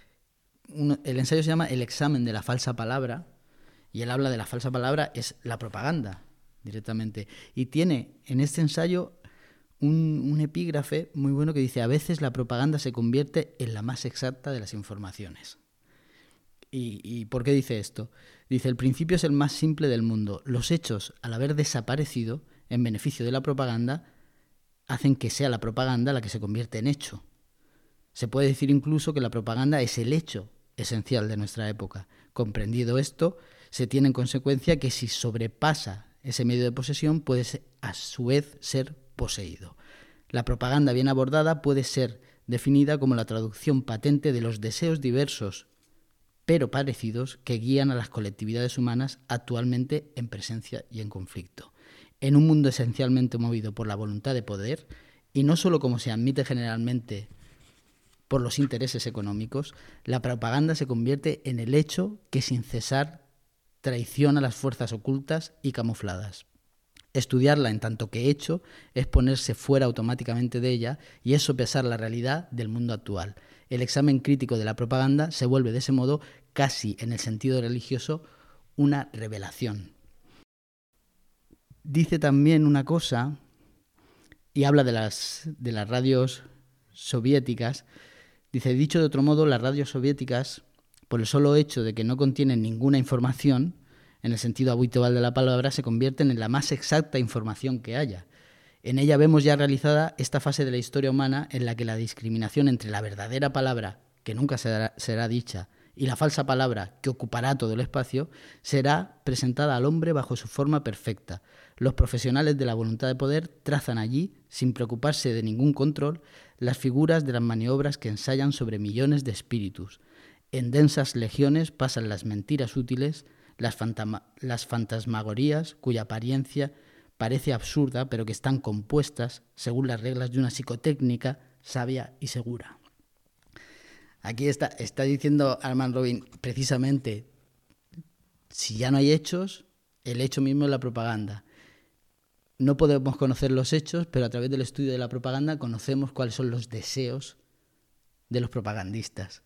uno, el ensayo se llama El examen de la falsa palabra, y él habla de la falsa palabra, es la propaganda, directamente. Y tiene en este ensayo un, un epígrafe muy bueno que dice: a veces la propaganda se convierte en la más exacta de las informaciones. ¿Y, y por qué dice esto? Dice: el principio es el más simple del mundo. Los hechos, al haber desaparecido en beneficio de la propaganda, hacen que sea la propaganda la que se convierte en hecho. Se puede decir incluso que la propaganda es el hecho esencial de nuestra época. Comprendido esto, se tiene en consecuencia que si sobrepasa ese medio de posesión, puede ser, a su vez ser poseído. La propaganda bien abordada puede ser definida como la traducción patente de los deseos diversos pero parecidos que guían a las colectividades humanas actualmente en presencia y en conflicto. En un mundo esencialmente movido por la voluntad de poder, y no solo como se admite generalmente por los intereses económicos, la propaganda se convierte en el hecho que sin cesar traiciona las fuerzas ocultas y camufladas. Estudiarla en tanto que hecho es ponerse fuera automáticamente de ella y es sopesar la realidad del mundo actual. El examen crítico de la propaganda se vuelve de ese modo, casi en el sentido religioso, una revelación. Dice también una cosa, y habla de las, de las radios soviéticas. Dice: dicho de otro modo, las radios soviéticas, por el solo hecho de que no contienen ninguna información, en el sentido habitual de la palabra, se convierten en la más exacta información que haya. En ella vemos ya realizada esta fase de la historia humana en la que la discriminación entre la verdadera palabra, que nunca será, será dicha, y la falsa palabra, que ocupará todo el espacio, será presentada al hombre bajo su forma perfecta. Los profesionales de la voluntad de poder trazan allí, sin preocuparse de ningún control, las figuras de las maniobras que ensayan sobre millones de espíritus. En densas legiones pasan las mentiras útiles, las, fantama- las fantasmagorías cuya apariencia parece absurda, pero que están compuestas según las reglas de una psicotécnica sabia y segura. Aquí está, está diciendo Armand Robin precisamente, si ya no hay hechos, el hecho mismo es la propaganda. No podemos conocer los hechos, pero a través del estudio de la propaganda conocemos cuáles son los deseos de los propagandistas.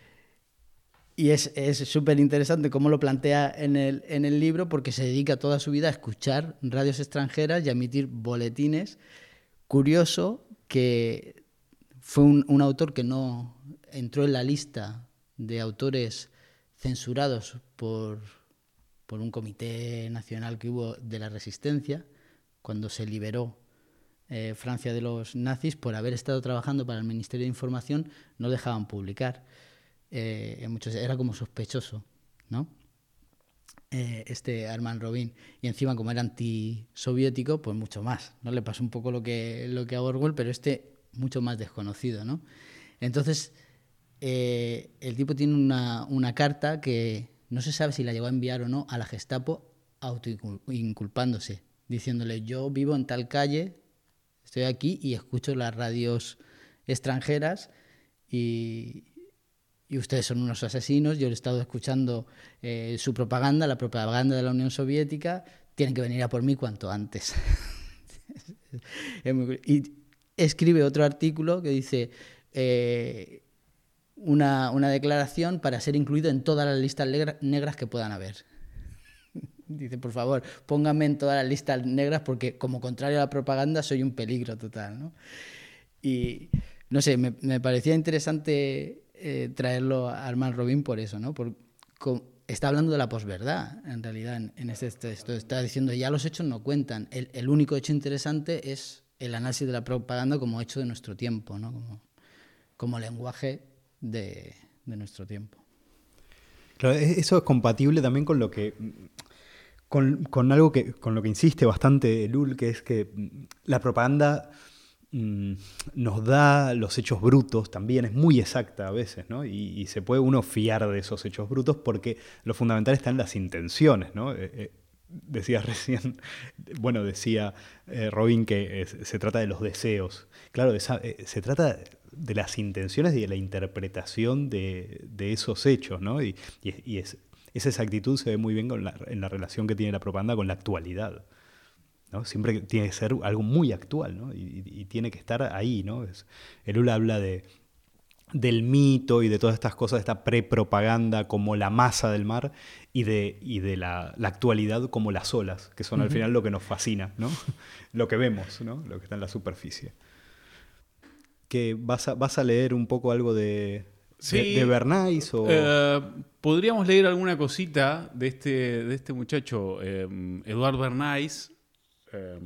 Y es súper interesante cómo lo plantea en el, en el libro, porque se dedica toda su vida a escuchar radios extranjeras y a emitir boletines. Curioso que fue un, un autor que no entró en la lista de autores censurados por, por un comité nacional que hubo de la resistencia, cuando se liberó eh, Francia de los nazis. Por haber estado trabajando para el Ministerio de Información, no dejaban publicar. Eh, en muchos, era como sospechoso, ¿no? Eh, este Armand Robin. Y encima, como era antisoviético, pues mucho más, ¿no? Le pasó un poco lo que, lo que a Orwell, pero este mucho más desconocido, ¿no? Entonces, eh, el tipo tiene una, una carta que no se sabe si la llegó a enviar o no a la Gestapo, autoinculpándose, diciéndole: yo vivo en tal calle, estoy aquí y escucho las radios extranjeras y... y ustedes son unos asesinos, yo he estado escuchando eh, su propaganda, la propaganda de la Unión Soviética, tienen que venir a por mí cuanto antes. Y escribe otro artículo que dice: eh, una, una declaración para ser incluido en todas las listas negra, negras que puedan haber. Dice, por favor, pónganme en todas las listas negras porque, como contrario a la propaganda, soy un peligro total, ¿no? Y, no sé, me, me parecía interesante eh, traerlo a Armand Robin por eso, ¿no? Por, con, está hablando de la posverdad, en realidad, en, en este texto. Está diciendo, ya los hechos no cuentan. El, el único hecho interesante es el análisis de la propaganda como hecho de nuestro tiempo, ¿no? Como, como lenguaje de, de nuestro tiempo. Claro, eso es compatible también con lo que... Con, con algo que con lo que insiste bastante Ellul, que es que la propaganda mmm, nos da los hechos brutos también, es muy exacta a veces, ¿no? Y, y se puede uno fiar de esos hechos brutos porque lo fundamental está en las intenciones, ¿no? Eh, eh, decías recién, bueno, decía eh, Robin que eh, se trata de los deseos. Claro, esa, eh, se trata de las intenciones y de la interpretación de, de esos hechos, ¿no? Y, y, y es... Esa exactitud se ve muy bien con la, en la relación que tiene la propaganda con la actualidad, ¿no? Siempre tiene que ser algo muy actual, ¿no? y, y, y tiene que estar ahí, ¿no? Es, Ellul habla de, del mito y de todas estas cosas, de esta prepropaganda como la masa del mar y de, y de la, la actualidad como las olas, que son uh-huh. al final lo que nos fascina, ¿no? Lo que vemos, ¿no? Lo que está en la superficie. ¿Que vas a, vas a leer un poco algo de... Sí, ¿De, de Bernays? O... eh, podríamos leer alguna cosita de este, de este muchacho, eh, Edouard Bernays, eh,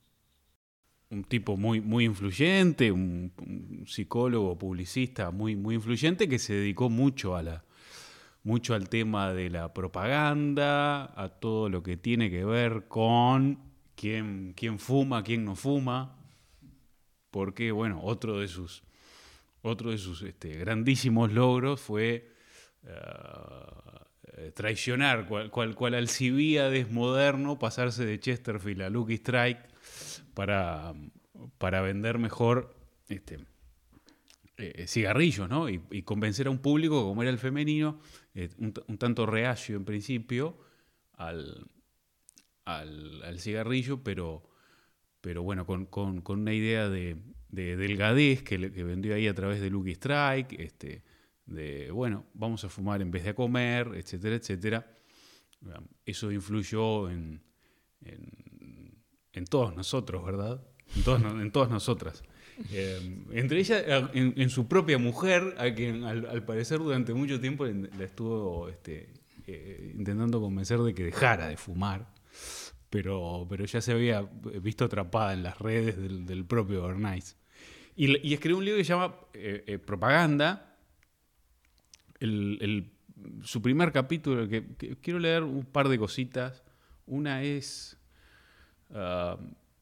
un tipo muy, muy influyente, un, un psicólogo, publicista muy, muy influyente que se dedicó mucho, a la, mucho al tema de la propaganda, a todo lo que tiene que ver con quién, quién fuma, quién no fuma, porque, bueno, otro de sus... Otro de sus este, grandísimos logros fue uh, traicionar, cual, cual, cual Alcibíades moderno, pasarse de Chesterfield a Lucky Strike para, para vender mejor este, eh, cigarrillos, ¿no? Y, y convencer a un público, como era el femenino, eh, un, un tanto reacio en principio al, al, al cigarrillo, pero, pero bueno, con, con, con una idea de... de delgadez que, que vendió ahí a través de Lucky Strike, este, de, bueno, vamos a fumar en vez de a comer, etcétera, etcétera. Eso influyó en, en, en todos nosotros, ¿verdad? En, todos, en todas nosotras. Eh, entre ellas, en, en su propia mujer, a quien al, al parecer durante mucho tiempo la estuvo este, eh, intentando convencer de que dejara de fumar. Pero, pero ya se había visto atrapada en las redes del, del propio Bernays. Y, y escribió un libro que se llama eh, eh, Propaganda. El, el, su primer capítulo, que, que quiero leer un par de cositas. Una es... Uh,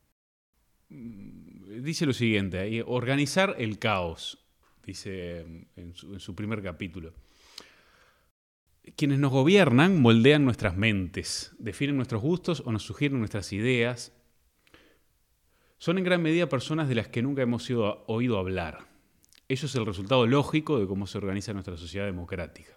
dice lo siguiente, organizar el caos, dice en su, en su primer capítulo. Quienes nos gobiernan moldean nuestras mentes, definen nuestros gustos o nos sugieren nuestras ideas. Son en gran medida personas de las que nunca hemos sido, oído hablar. Eso es el resultado lógico de cómo se organiza nuestra sociedad democrática.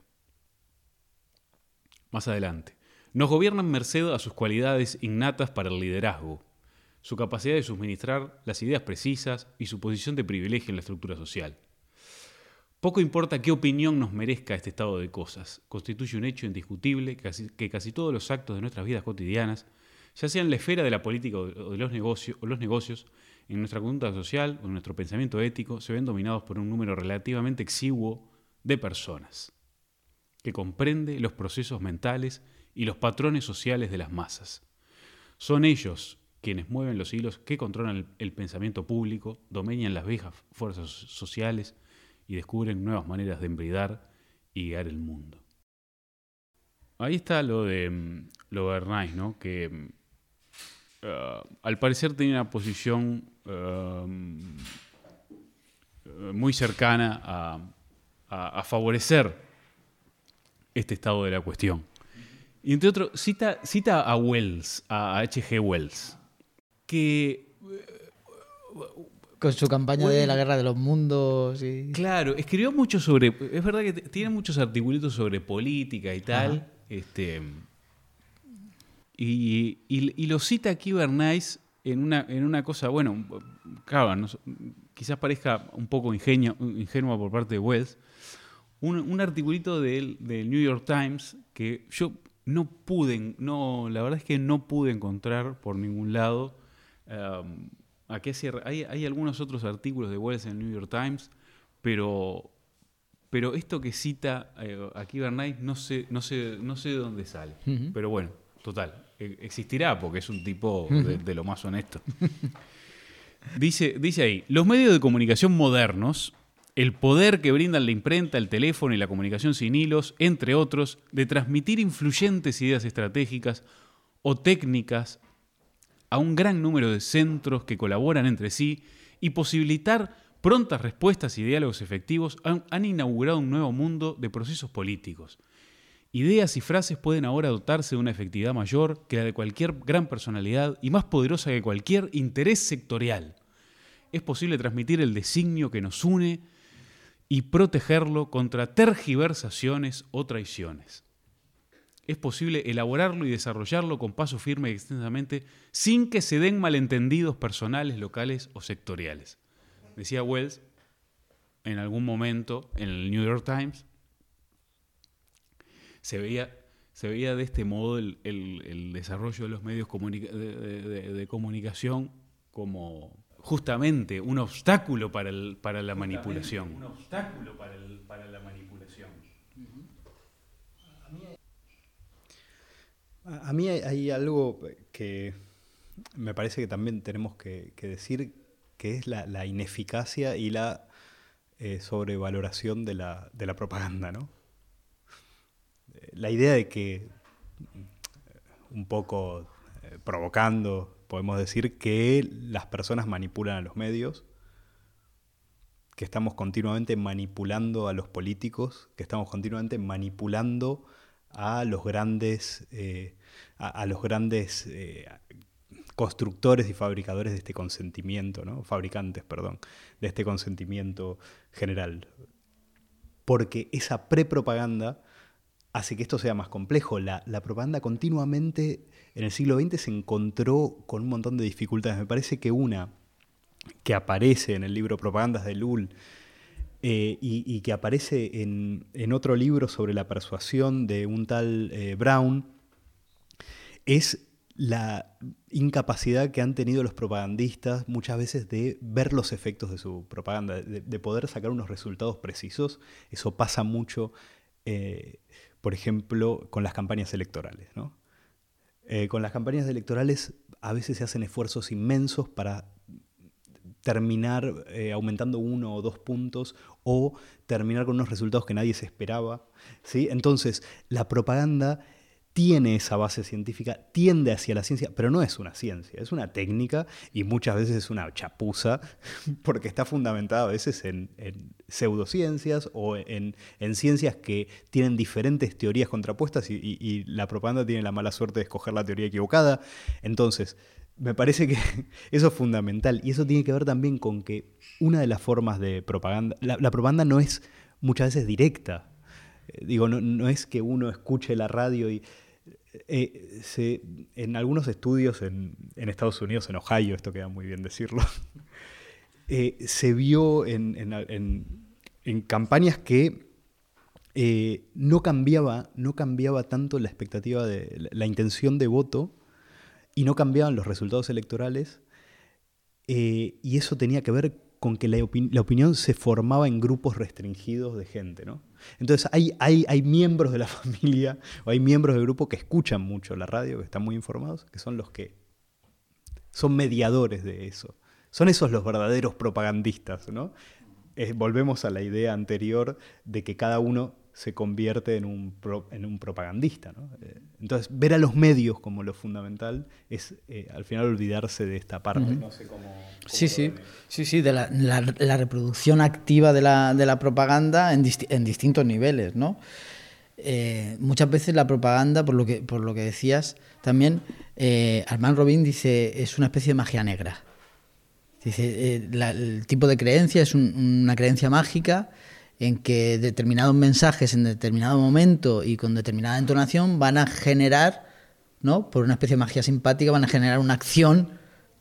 Más adelante. Nos gobiernan merced a sus cualidades innatas para el liderazgo, su capacidad de suministrar las ideas precisas y su posición de privilegio en la estructura social. Poco importa qué opinión nos merezca este estado de cosas, constituye un hecho indiscutible que casi, que casi todos los actos de nuestras vidas cotidianas, ya sea en la esfera de la política o de los negocios, o los negocios, en nuestra conducta social o en nuestro pensamiento ético, se ven dominados por un número relativamente exiguo de personas, que comprende los procesos mentales y los patrones sociales de las masas. Son ellos quienes mueven los hilos que controlan el, el pensamiento público, dominan las viejas fuerzas sociales y descubren nuevas maneras de embridar y guiar el mundo. Ahí está lo de lo de Bernays, ¿no? Que uh, al parecer tenía una posición uh, muy cercana a, a, a favorecer este estado de la cuestión. Y entre otros, cita, cita a Wells, a H G Wells, que... Con su campaña bueno, de la guerra de los mundos. Y... Claro, escribió mucho sobre... Es verdad que tiene muchos articulitos sobre política y tal. Este, y, y, y lo cita aquí Bernays en una, en una cosa, bueno, claro, no, quizás parezca un poco ingenio, ingenua por parte de Wells, un, un articulito del, del New York Times que yo no pude, no, la verdad es que no pude encontrar por ningún lado. Um, aquí hay, hay algunos otros artículos de Wells en el New York Times, pero, pero esto que cita eh, aquí Bernays no sé, no sé, no sé de dónde sale. Uh-huh. Pero bueno, total, existirá porque es un tipo uh-huh. de, de lo más honesto. Dice, dice ahí, los medios de comunicación modernos, el poder que brindan la imprenta, el teléfono y la comunicación sin hilos, entre otros, de transmitir influyentes ideas estratégicas o técnicas a un gran número de centros que colaboran entre sí y posibilitar prontas respuestas y diálogos efectivos, han, han inaugurado un nuevo mundo de procesos políticos. Ideas y frases pueden ahora dotarse de una efectividad mayor que la de cualquier gran personalidad y más poderosa que cualquier interés sectorial. Es posible transmitir el designio que nos une y protegerlo contra tergiversaciones o traiciones. Es posible elaborarlo y desarrollarlo con paso firme y extensamente sin que se den malentendidos personales, locales o sectoriales. Decía Wells en algún momento en el New York Times, se veía, se veía de este modo el, el, el desarrollo de los medios comunica- de, de, de comunicación como justamente un obstáculo para, el, para la justamente manipulación. Un obstáculo para, el, para la manipulación. A mí hay, hay algo que me parece que también tenemos que, que decir, que es la, la ineficacia y la eh, sobrevaloración de la, de la propaganda, ¿no? La idea de que, un poco eh, provocando, podemos decir que las personas manipulan a los medios, que estamos continuamente manipulando a los políticos, que estamos continuamente manipulando a los grandes, eh, a, a los grandes eh, constructores y fabricadores de este consentimiento, ¿no? Fabricantes, perdón, de este consentimiento general. Porque esa prepropaganda hace que esto sea más complejo. La, la propaganda continuamente en el siglo veinte se encontró con un montón de dificultades. Me parece que una que aparece en el libro Propagandas de Lull eh, y, y que aparece en, en otro libro sobre la persuasión de un tal eh, Brown es la incapacidad que han tenido los propagandistas muchas veces de ver los efectos de su propaganda, de, de poder sacar unos resultados precisos. Eso pasa mucho, eh, por ejemplo, con las campañas electorales, ¿no? Eh, con las campañas electorales a veces se hacen esfuerzos inmensos para terminar eh, aumentando uno o dos puntos o terminar con unos resultados que nadie se esperaba, ¿sí? Entonces, la propaganda tiene esa base científica, tiende hacia la ciencia, pero no es una ciencia, es una técnica y muchas veces es una chapuza porque está fundamentada a veces en, en pseudociencias o en, en ciencias que tienen diferentes teorías contrapuestas y, y, y la propaganda tiene la mala suerte de escoger la teoría equivocada. Entonces, me parece que eso es fundamental y eso tiene que ver también con que una de las formas de propaganda, la, la propaganda no es muchas veces directa. Eh, digo, no, no es que uno escuche la radio y eh, se, en algunos estudios en, en Estados Unidos, en Ohio, esto queda muy bien decirlo, eh, se vio en, en, en, en campañas que eh, no cambiaba, no cambiaba tanto la expectativa de la, la intención de voto y no cambiaban los resultados electorales, eh, y eso tenía que ver con que la, opin- la opinión se formaba en grupos restringidos de gente, ¿no? Entonces hay, hay, hay miembros de la familia o hay miembros del grupo que escuchan mucho la radio, que están muy informados, que son los que son mediadores de eso. Son esos los verdaderos propagandistas, ¿no? Eh, volvemos a la idea anterior de que cada uno se convierte en un, pro, en un propagandista, ¿no? Eh, entonces, ver a los medios como lo fundamental es, eh, al final, olvidarse de esta parte. Uh-huh. No sé cómo... cómo sí, sí, sí, sí, de la, la, la reproducción activa de la, de la propaganda en, disti- en distintos niveles, ¿no? Eh, muchas veces la propaganda, por lo que, por lo que decías, también, eh, Armand Robin dice, es una especie de magia negra. Dice, eh, la, el tipo de creencia es un, una creencia mágica en que determinados mensajes en determinado momento y con determinada entonación van a generar, ¿no? Por una especie de magia simpática, van a generar una acción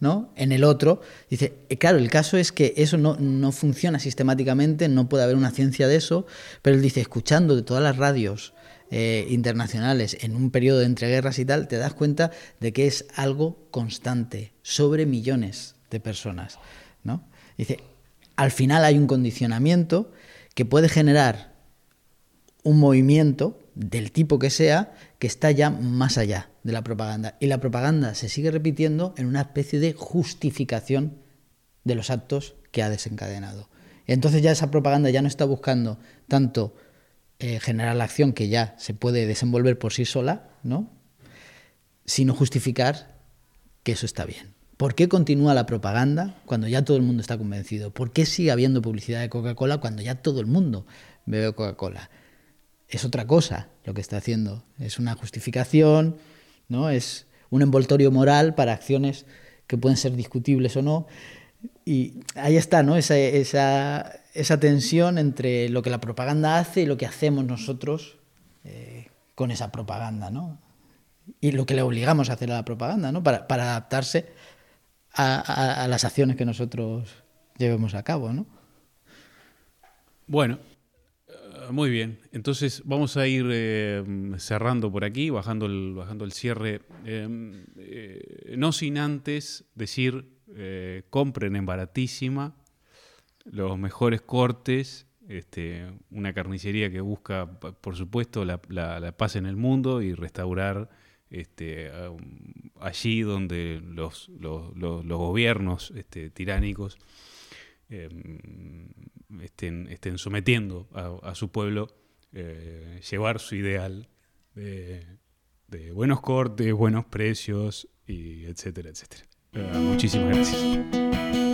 ¿no? En el otro. Dice, eh, claro, el caso es que eso no, no funciona sistemáticamente, no puede haber una ciencia de eso, pero él dice, escuchando de todas las radios eh, internacionales en un periodo de entreguerras y tal, te das cuenta de que es algo constante, sobre millones de personas, ¿no? Dice, al final hay un condicionamiento que puede generar un movimiento del tipo que sea, que está ya más allá de la propaganda. Y la propaganda se sigue repitiendo en una especie de justificación de los actos que ha desencadenado. Entonces ya esa propaganda ya no está buscando tanto eh, generar la acción que ya se puede desenvolver por sí sola, ¿no? Sino justificar que eso está bien. ¿Por qué continúa la propaganda cuando ya todo el mundo está convencido? ¿Por qué sigue habiendo publicidad de Coca-Cola cuando ya todo el mundo bebe Coca-Cola? Es otra cosa lo que está haciendo. Es una justificación, ¿no? Es un envoltorio moral para acciones que pueden ser discutibles o no. Y ahí está, ¿no? Esa, esa, esa tensión entre lo que la propaganda hace y lo que hacemos nosotros eh, con esa propaganda, ¿no? Y lo que le obligamos a hacer a la propaganda, ¿no? Para, para adaptarse a, a, a las acciones que nosotros llevemos a cabo, ¿no? Bueno. Muy bien, entonces vamos a ir eh, cerrando por aquí, bajando el, bajando el cierre, eh, eh, no sin antes decir, eh, compren en Baratísima los mejores cortes, este, una carnicería que busca, por supuesto, la, la, la paz en el mundo y restaurar este, um, allí donde los, los, los, los gobiernos este, tiránicos Eh, estén, estén sometiendo a, a su pueblo, eh, llevar su ideal de, de buenos cortes, buenos precios, y etcétera, etcétera. Uh, muchísimas gracias.